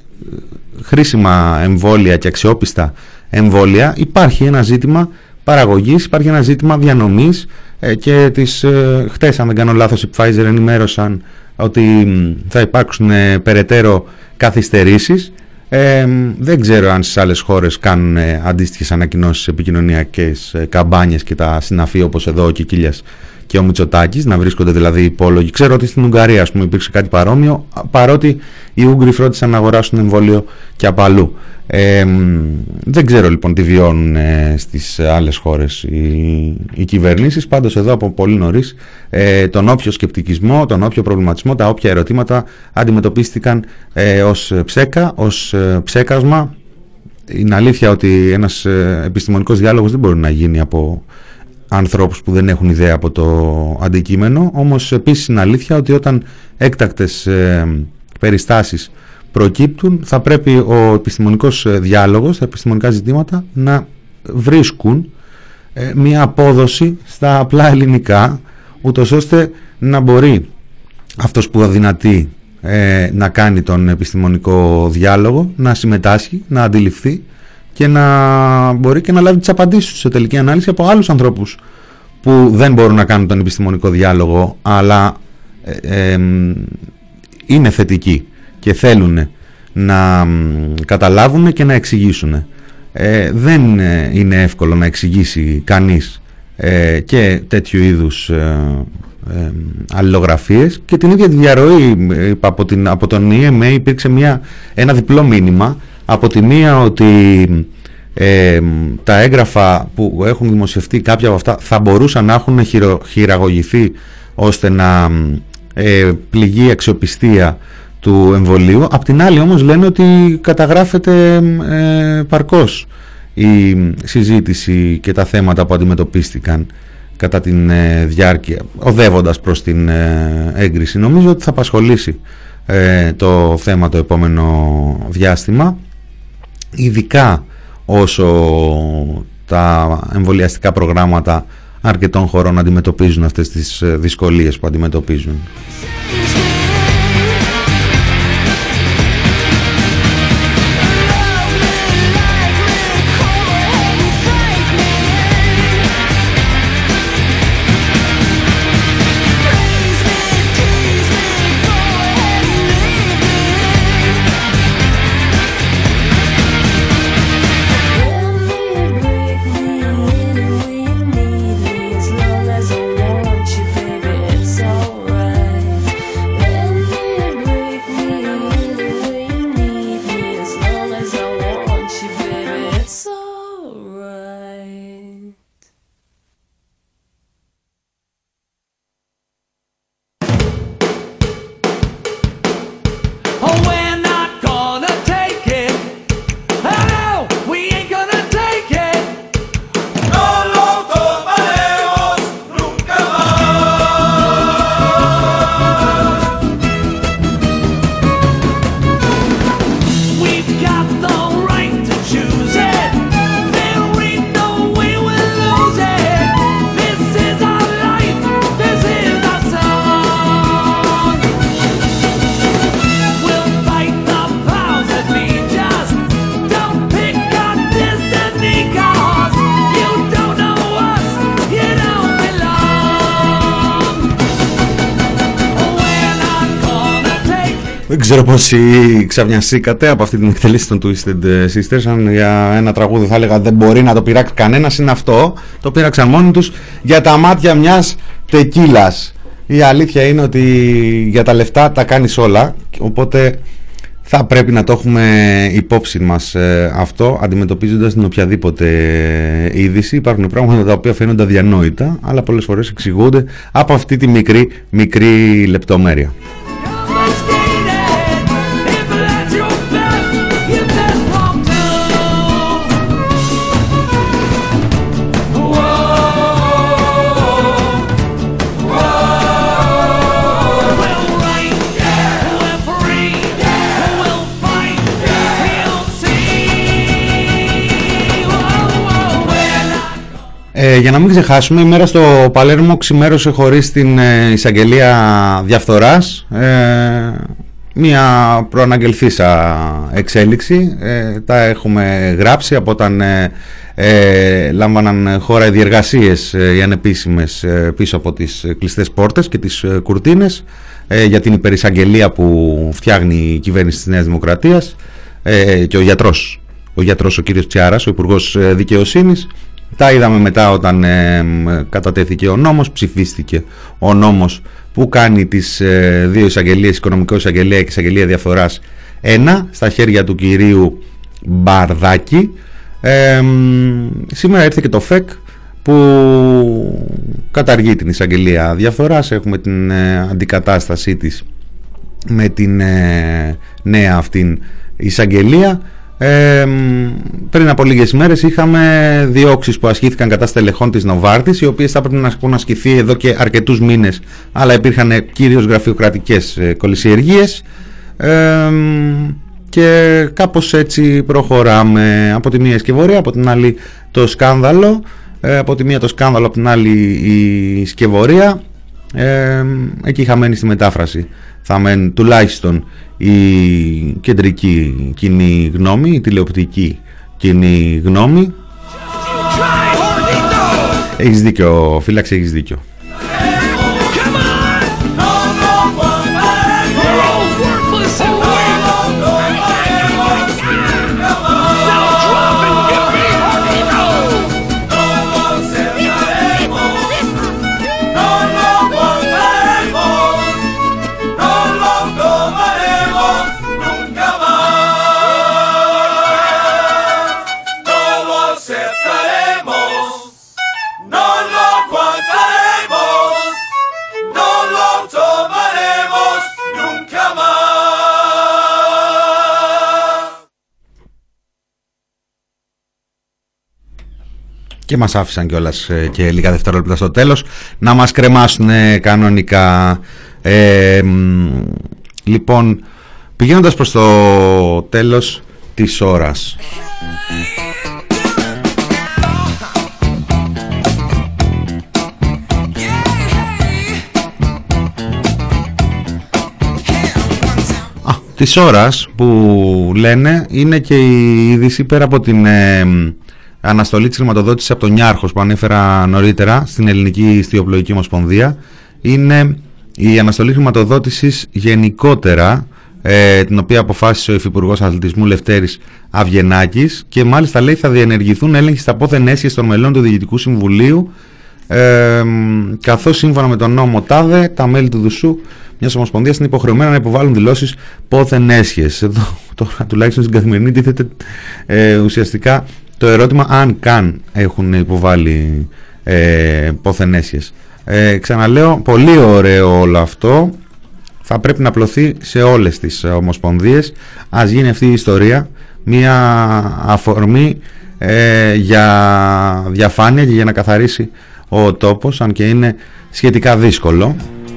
χρήσιμα εμβόλια και αξιόπιστα εμβόλια, υπάρχει ένα ζήτημα παραγωγής, υπάρχει ένα ζήτημα διανομής ε, και τις, ε, χτες αν δεν κάνω λάθος οι Pfizer ενημέρωσαν ότι θα υπάρξουν ε, περαιτέρω καθυστερήσεις. Ε, δεν ξέρω αν στις άλλες χώρες κάνουν ε, αντίστοιχες ανακοινώσεις, επικοινωνιακές ε, καμπάνιες και τα συναφή όπως εδώ ο Κικίλιας και ο Μητσοτάκης, να βρίσκονται δηλαδή υπόλογοι. Ξέρω ότι στην Ουγγαρία, ας πούμε, υπήρξε κάτι παρόμοιο, παρότι οι Ούγγροι φρόντισαν να αγοράσουν εμβόλιο και από αλλού. Ε, δεν ξέρω λοιπόν τι βιώνουν ε, στις άλλες χώρες οι, οι κυβερνήσεις. Πάντως εδώ από πολύ νωρίς ε, τον όποιο σκεπτικισμό, τον όποιο προβληματισμό, τα όποια ερωτήματα αντιμετωπίστηκαν ε, ως ψέκα, ως ε, ψέκασμα. Είναι αλήθεια ότι ένας ε, επιστημονικός διάλογος δεν μπορεί να γίνει από ανθρώπους που δεν έχουν ιδέα από το αντικείμενο, όμως επίσης είναι αλήθεια ότι όταν έκτακτες ε, περιστάσεις προκύπτουν, θα πρέπει ο επιστημονικός διάλογος, τα επιστημονικά ζητήματα να βρίσκουν ε, μια απόδοση στα απλά ελληνικά, ούτως ώστε να μπορεί αυτός που αδυνατεί ε, να κάνει τον επιστημονικό διάλογο, να συμμετάσχει, να αντιληφθεί και να μπορεί και να λάβει τις απαντήσεις του σε τελική ανάλυση από άλλους ανθρώπους που δεν μπορούν να κάνουν τον επιστημονικό διάλογο, αλλά ε, ε, είναι θετικοί και θέλουν να καταλάβουν και να εξηγήσουν. Ε, δεν είναι εύκολο να εξηγήσει κανείς ε, και τέτοιου είδους ε, ε, αλληλογραφίες, και την ίδια τη διαρροή από, την, από τον ι εμ έι υπήρξε μια, ένα διπλό μήνυμα. Από τη μία ότι ε, τα έγγραφα που έχουν δημοσιευτεί, κάποια από αυτά θα μπορούσαν να έχουν χειρο, χειραγωγηθεί ώστε να ε, πληγεί η αξιοπιστία του εμβολίου. Απ' την άλλη όμως λένε ότι καταγράφεται ε, παρκώς η συζήτηση και τα θέματα που αντιμετωπίστηκαν κατά την ε, διάρκεια, οδεύοντας προς την ε, έγκριση. Νομίζω ότι θα απασχολήσει ε, το θέμα το επόμενο διάστημα, ειδικά όσο τα εμβολιαστικά προγράμματα αρκετών χωρών αντιμετωπίζουν αυτές τις δυσκολίες που αντιμετωπίζουν. Δεν ξέρω πόσοι ξαφνιαστήκατε από αυτή την εκτελήση των Twisted Sisters. Αν για ένα τραγούδι θα έλεγα δεν μπορεί να το πειράξει κανένας, είναι αυτό. Το πήραξαν μόνοι τους για τα μάτια μιας τεκίλας. Η αλήθεια είναι ότι για τα λεφτά τα κάνεις όλα, οπότε θα πρέπει να το έχουμε υπόψη μας ε, αυτό, αντιμετωπίζοντας την οποιαδήποτε είδηση. Υπάρχουν πράγματα τα οποία φαίνονται αδιανόητα, αλλά πολλές φορές εξηγούνται από αυτή τη μικρή, μικρή λεπτομέρεια. Ε, για να μην ξεχάσουμε, η μέρα στο Παλέρμο ξημέρωσε χωρίς την ε, εισαγγελία διαφθοράς, ε, μια προαναγγελθήσα εξέλιξη. Ε, τα έχουμε γράψει από όταν ε, ε, λάμβαναν χώρα οι διεργασίες ε, οι ανεπίσημες ε, πίσω από τις κλειστές πόρτες και τις ε, κουρτίνες ε, για την υπερισαγγελία που φτιάχνει η κυβέρνηση της Νέας Δημοκρατίας, ε, και ο γιατρός, ο γιατρός ο κύριος Τσιάρας, ο Υπουργός Δικαιοσύνης, Τα είδαμε μετά όταν ε, κατατέθηκε ο νόμος, ψηφίστηκε ο νόμος που κάνει τις ε, δύο εισαγγελίες, οικονομικό εισαγγελία και εισαγγελία διαφθοράς, ένα στα χέρια του κυρίου Μπαρδάκη. Ε, σήμερα ήρθε και το ΦΕΚ που καταργεί την εισαγγελία διαφθοράς. Έχουμε την ε, αντικατάστασή της με την ε, νέα αυτήν εισαγγελία. Ε, πριν από λίγες ημέρες είχαμε διώξεις που ασκήθηκαν κατά στελεχών της Νοβάρτης, οι οποίες θα πρέπει να έχουν ασκηθεί εδώ και αρκετούς μήνες, αλλά υπήρχαν κυρίως γραφειοκρατικές ε, κολυσιεργίες, ε, και κάπως έτσι προχωράμε. Από τη μία σκευωρία, από την άλλη το σκάνδαλο, ε, από τη μία το σκάνδαλο, από την άλλη η σκευωρία. Ε, εκεί είχα μένει στη μετάφραση. Θα μένει τουλάχιστον η κεντρική κοινή γνώμη, η τηλεοπτική κοινή γνώμη. Έχεις δίκιο, φύλαξε, έχεις δίκιο. Και μας άφησαν κιόλας και λίγα δευτερόλεπτα στο τέλος να μας κρεμάσουν κανονικά. Ε, λοιπόν, πηγαίνοντας προς το τέλος της ώρας, Α, της ώρας που λένε είναι και η είδηση πέρα από την ε, αναστολή της χρηματοδότησης από τον Νιάρχος που ανέφερα νωρίτερα στην Ελληνική Ιστιοπλοϊκή Ομοσπονδία. Είναι η αναστολή χρηματοδότησης γενικότερα, ε, την οποία αποφάσισε ο Υφυπουργός Αθλητισμού Λευτέρης Αυγενάκης, και μάλιστα λέει θα διενεργηθούν έλεγχοι στα πόθεν έσχες των μελών του Διοικητικού Συμβουλίου, ε, καθώς σύμφωνα με τον νόμο ΤΑΔΕ τα μέλη του ΔΟΥΣΟΥ μιας ομοσπονδίας είναι υποχρεωμένα να υποβάλουν δηλώσεις πόθεν έσχες. Εδώ τώρα τουλάχιστον στην Καθημερινή τίθεται ε, ουσιαστικά το ερώτημα αν καν έχουν υποβάλει ε, πόθεν έσχες. Ε, ξαναλέω, πολύ ωραίο όλο αυτό. Θα πρέπει να απλωθεί σε όλες τις ομοσπονδίες. Ας γίνει αυτή η ιστορία μια αφορμή ε, για διαφάνεια και για να καθαρίσει ο τόπος, αν και είναι σχετικά δύσκολο.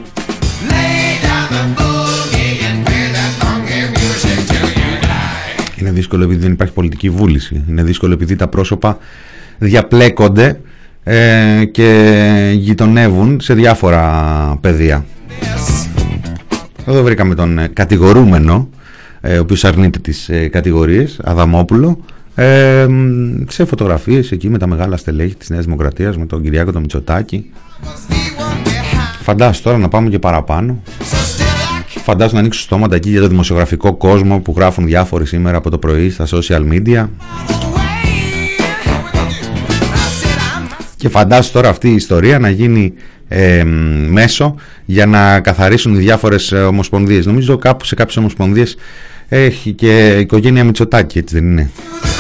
Είναι δύσκολο επειδή δεν υπάρχει πολιτική βούληση. Είναι δύσκολο επειδή τα πρόσωπα διαπλέκονται ε, και γειτονεύουν σε διάφορα πεδία. Εδώ βρήκαμε τον κατηγορούμενο, ε, ο οποίος αρνείται τις ε, κατηγορίες, Αδαμόπουλο, ε, σε φωτογραφίες εκεί με τα μεγάλα στελέχη της Νέας Δημοκρατίας, με τον Κυριάκο τον Μητσοτάκη. Φαντάσου τώρα να πάμε και παραπάνω. Φαντάζομαι να ανοίξουν στόματα εκεί για το δημοσιογραφικό κόσμο που γράφουν διάφοροι σήμερα από το πρωί στα social media. Και φαντάζομαι τώρα αυτή η ιστορία να γίνει ε, μέσο για να καθαρίσουν οι διάφορες ομοσπονδίες. Νομίζω κάπου σε κάποιες ομοσπονδίες έχει και η οικογένεια Μητσοτάκη, έτσι δεν είναι?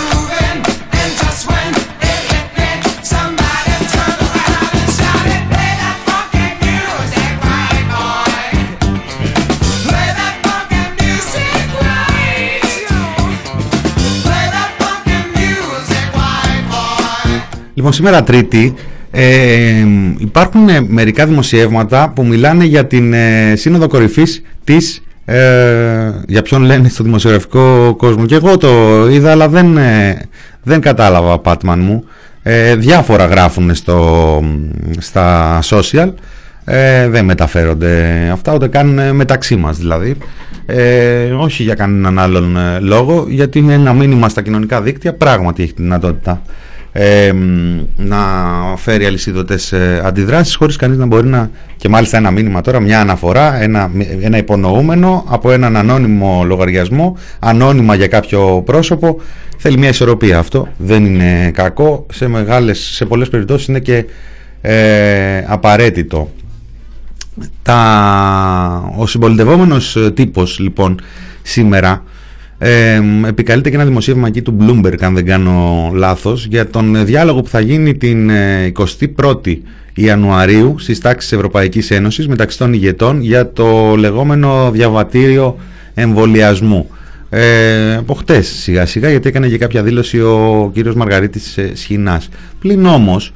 Λοιπόν, σήμερα Τρίτη ε, υπάρχουν μερικά δημοσιεύματα που μιλάνε για την ε, σύνοδο κορυφής της, ε, για ποιον λένε στο δημοσιογραφικό κόσμο, και εγώ το είδα αλλά δεν, ε, δεν κατάλαβα, Πάτμαν μου. ε, διάφορα γράφουν στο, στα social, ε, δεν μεταφέρονται αυτά ούτε καν μεταξύ μας δηλαδή, ε, όχι για κανέναν άλλον λόγο, γιατί ένα μήνυμα στα κοινωνικά δίκτυα πράγματι έχει τη δυνατότητα ε, να φέρει αλυσίδωτες ε, αντιδράσεις, χωρίς κανείς να μπορεί να, και μάλιστα ένα μήνυμα τώρα, μια αναφορά, ένα, ένα υπονοούμενο από έναν ανώνυμο λογαριασμό, ανώνυμα για κάποιο πρόσωπο, θέλει μια ισορροπία. Αυτό δεν είναι κακό, σε, μεγάλες, σε πολλές περιπτώσεις είναι και ε, απαραίτητο. Τα, ο συμπολιτευόμενος τύπος λοιπόν σήμερα ε, επικαλείται και ένα δημοσίευμα εκεί του Bloomberg, αν δεν κάνω λάθος, για τον διάλογο που θα γίνει την εικοστή πρώτη Ιανουαρίου στις τάξεις της Ευρωπαϊκής Ένωσης μεταξύ των ηγετών για το λεγόμενο διαβατήριο εμβολιασμού. Ε, από χτες σιγά σιγά, γιατί έκανε και κάποια δήλωση ο κύριος Μαργαρίτης Σχοινάς. Πλην όμως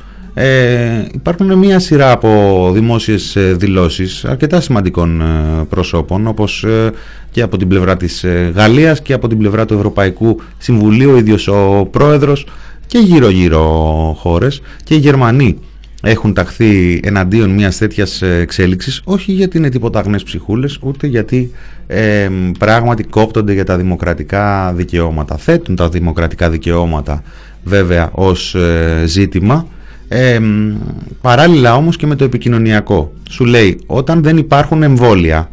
Ε, υπάρχουν μια σειρά από δημόσιες δηλώσεις αρκετά σημαντικών προσώπων, όπως και από την πλευρά της Γαλλίας και από την πλευρά του Ευρωπαϊκού Συμβουλίου, ο ίδιος ο πρόεδρος, και γύρω γύρω χώρες, και οι Γερμανοί έχουν ταχθεί εναντίον μιας τέτοιας εξέλιξης, όχι γιατί είναι τίποτα αγνές ψυχούλες, ούτε γιατί ε, πράγματι κόπτονται για τα δημοκρατικά δικαιώματα. Θέτουν τα δημοκρατικά δικαιώματα βέβαια ως ε, ζήτημα. Ε, παράλληλα όμως και με το επικοινωνιακό. Σου λέει, όταν δεν υπάρχουν εμβόλια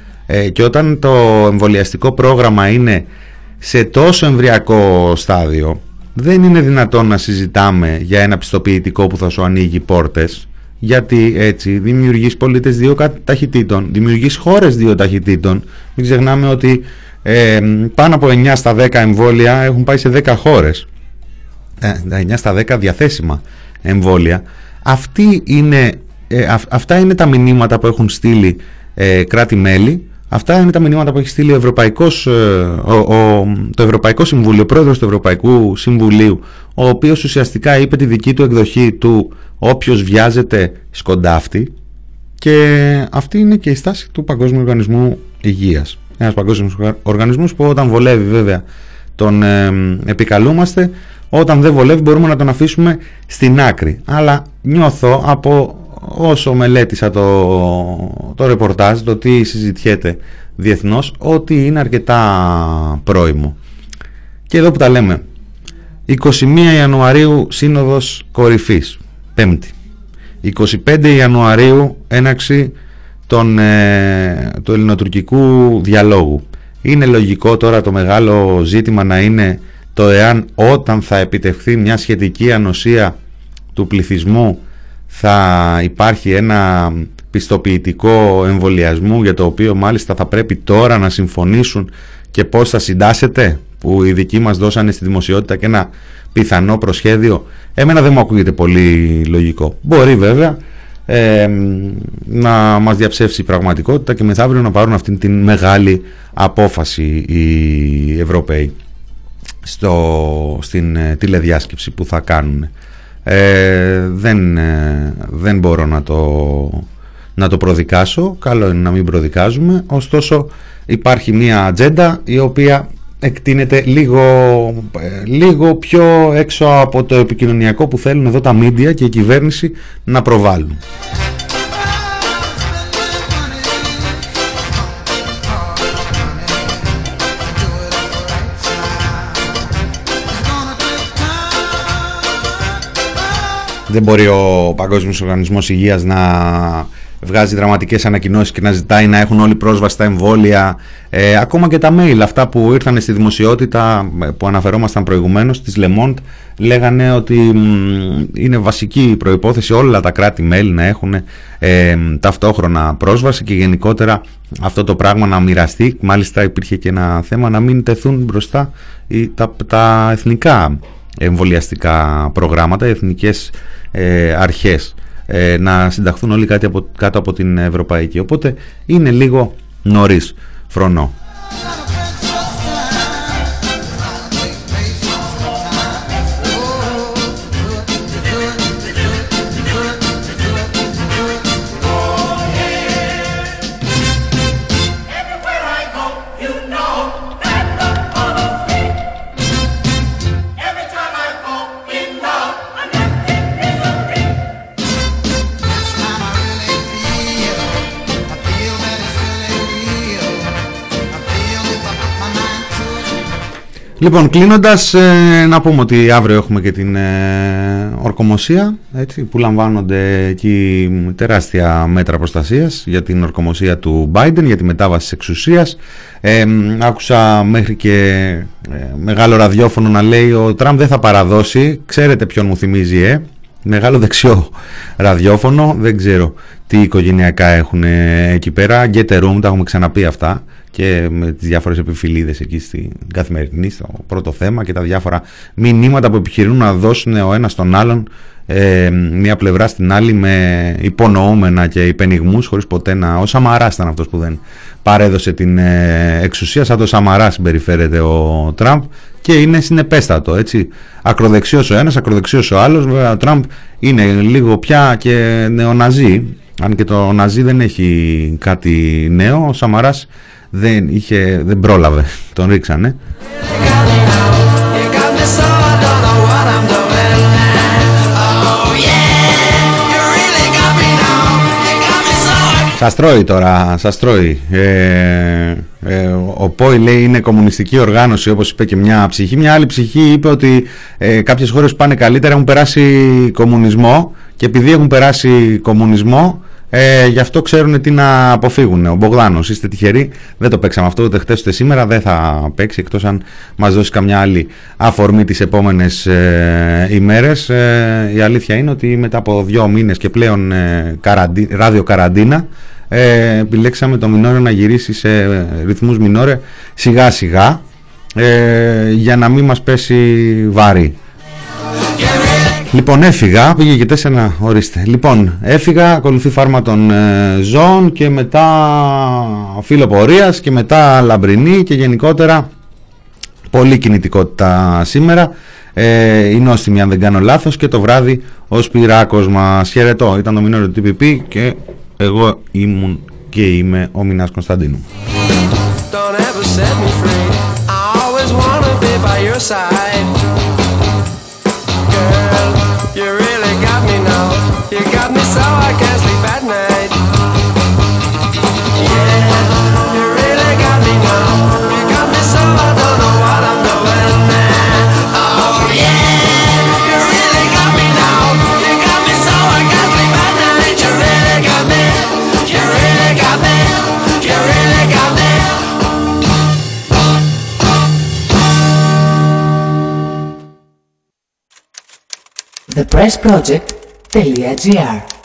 ε, και όταν το εμβολιαστικό πρόγραμμα είναι σε τόσο εμβριακό στάδιο, δεν είναι δυνατόν να συζητάμε για ένα πιστοποιητικό που θα σου ανοίγει πόρτες, γιατί έτσι δημιουργείς πολίτες δύο ταχυτήτων, δημιουργείς χώρες δύο ταχυτήτων. Μην ξεχνάμε ότι ε, πάνω από εννιά στα δέκα εμβόλια έχουν πάει σε δέκα χώρες, ε, εννιά στα δέκα διαθέσιμα εμβόλια. Αυτή είναι, ε, α, αυτά είναι τα μηνύματα που έχουν στείλει ε, κράτη-μέλη. Αυτά είναι τα μηνύματα που έχει στείλει ο Ευρωπαϊκός, ε, ο, ο, το Ευρωπαϊκό Συμβούλιο, ο πρόεδρος του Ευρωπαϊκού Συμβουλίου, ο οποίος ουσιαστικά είπε τη δική του εκδοχή του «όποιος βιάζεται σκοντάφτει», και αυτή είναι και η στάση του Παγκόσμιου Οργανισμού Υγείας. Ένας παγκόσμιος οργανισμός που όταν βολεύει βέβαια τον ε, επικαλούμαστε, όταν δεν βολεύει μπορούμε να τον αφήσουμε στην άκρη. Αλλά νιώθω από όσο μελέτησα το, το ρεπορτάζ, το τι συζητιέται διεθνώς, ότι είναι αρκετά πρόημο. Και εδώ που τα λέμε, εικοστή πρώτη Ιανουαρίου Σύνοδος Κορυφής, Πέμπτη. εικοστή πέμπτη Ιανουαρίου έναρξη των, ε, του ελληνοτουρκικού διαλόγου. Είναι λογικό τώρα το μεγάλο ζήτημα να είναι το εάν όταν θα επιτευχθεί μια σχετική ανοσία του πληθυσμού θα υπάρχει ένα πιστοποιητικό εμβολιασμού, για το οποίο μάλιστα θα πρέπει τώρα να συμφωνήσουν και πώς θα συντάσσεται, που οι δικοί μας δώσανε στη δημοσιότητα και ένα πιθανό προσχέδιο. Εμένα δεν μου ακούγεται πολύ λογικό. Μπορεί βέβαια ε, να μας διαψεύσει η πραγματικότητα και μεθαύριο να πάρουν αυτήν την μεγάλη απόφαση οι Ευρωπαίοι στο, στην ε, τηλεδιάσκεψη που θα κάνουν. Ε, δεν, ε, δεν μπορώ να το, να το προδικάσω. Καλό είναι να μην προδικάζουμε. Ωστόσο υπάρχει μια ατζέντα η οποία εκτείνεται λίγο, ε, λίγο πιο έξω από το επικοινωνιακό που θέλουν εδώ τα μίντια και η κυβέρνηση να προβάλλουν. Δεν μπορεί ο Παγκόσμιος Οργανισμός Υγείας να βγάζει δραματικές ανακοινώσεις και να ζητάει να έχουν όλοι πρόσβαση στα εμβόλια. Ε, ακόμα και τα mail, αυτά που ήρθαν στη δημοσιότητα που αναφερόμασταν προηγουμένως, της Le Monde, λέγανε ότι μ, είναι βασική προϋπόθεση όλα τα κράτη-μέλη να έχουν ε, ταυτόχρονα πρόσβαση και γενικότερα αυτό το πράγμα να μοιραστεί. Μάλιστα υπήρχε και ένα θέμα να μην τεθούν μπροστά οι, τα, τα εθνικά εμβολιαστικά προγράμματα, οι εθνικές ε, αρχές, ε, να συνταχθούν όλοι κάτι από, κάτω από την ευρωπαϊκή. Οπότε είναι λίγο νωρίς, φρονώ. Λοιπόν, κλείνοντας, ε, να πούμε ότι αύριο έχουμε και την ε, ορκομοσία, έτσι, που λαμβάνονται εκεί τεράστια μέτρα προστασίας για την ορκομοσία του Biden, για τη μετάβαση της εξουσίας. Ε, άκουσα μέχρι και ε, μεγάλο ραδιόφωνο να λέει ο Τραμπ δεν θα παραδώσει. Ξέρετε ποιον μου θυμίζει, ε? Μεγάλο δεξιό ραδιόφωνο, δεν ξέρω τι οικογενειακά έχουν εκεί πέρα. Get a room, τα έχουμε ξαναπεί αυτά και με τις διάφορες επιφυλίδες εκεί στην Καθημερινή, στο πρώτο θέμα και τα διάφορα μηνύματα που επιχειρούν να δώσουν ο ένας τον άλλον, ε, μία πλευρά στην άλλη, με υπονοούμενα και υπενιγμούς, χωρίς ποτέ να... Ο Σαμαράς ήταν αυτός που δεν παρέδωσε την ε, εξουσία, σαν το Σαμαρά συμπεριφέρεται ο Τραμπ και είναι συνεπέστατο, έτσι, ακροδεξιός ο ένας, ακροδεξιός ο άλλος. Βέβαια ο Τραμπ είναι λίγο πια και νεοναζί, αν και το ναζί δεν έχει κάτι νέο. Ο Σαμαράς δεν, είχε, δεν πρόλαβε, τον ρίξανε. Σας τρώει τώρα, σας τρώει. Ε, ε, ο ΠΟΗ λέει είναι κομμουνιστική οργάνωση, όπως είπε και μια ψυχή. Μια άλλη ψυχή είπε ότι ε, κάποιες χώρες που πάνε καλύτερα έχουν περάσει κομμουνισμό και επειδή έχουν περάσει κομμουνισμό, Ε, γι' αυτό ξέρουν τι να αποφύγουν. Ο Μπογδάνος, είστε τυχεροί, δεν το παίξαμε αυτό ούτε χτες ούτε σήμερα, δεν θα παίξει εκτός αν μας δώσει καμιά άλλη αφορμή τις επόμενες ε, ημέρες. Ε, η αλήθεια είναι ότι μετά από δύο μήνες και πλέον ε, καραντι, ράδιο καραντίνα, ε, επιλέξαμε το μινόρε να γυρίσει σε ρυθμούς μινόρε σιγά σιγά, ε, για να μην μας πέσει βάρη. Λοιπόν, έφυγα, πήγε και τέσσερα, ορίστε. Λοιπόν, έφυγα, ακολουθεί φάρμα των ε, ζώων και μετά φύλλο πορείας και μετά λαμπρινή και γενικότερα πολλή κινητικότητα σήμερα. Ε, η νόστιμη, αν δεν κάνω λάθος, και το βράδυ ο Σπυράκος μας. Χαιρετώ, ήταν το μηνόριο του τι πι πι και εγώ ήμουν και είμαι ο Μινάς Κωνσταντίνου. You really got me now. You got me so I can't sleep at night. Yeah, you really got me now. You got me so I don't know what I'm doing now. Oh yeah, you really got me now. You got me so I can't sleep at night. You really got me. You really got me. You really got me. the press project dot gr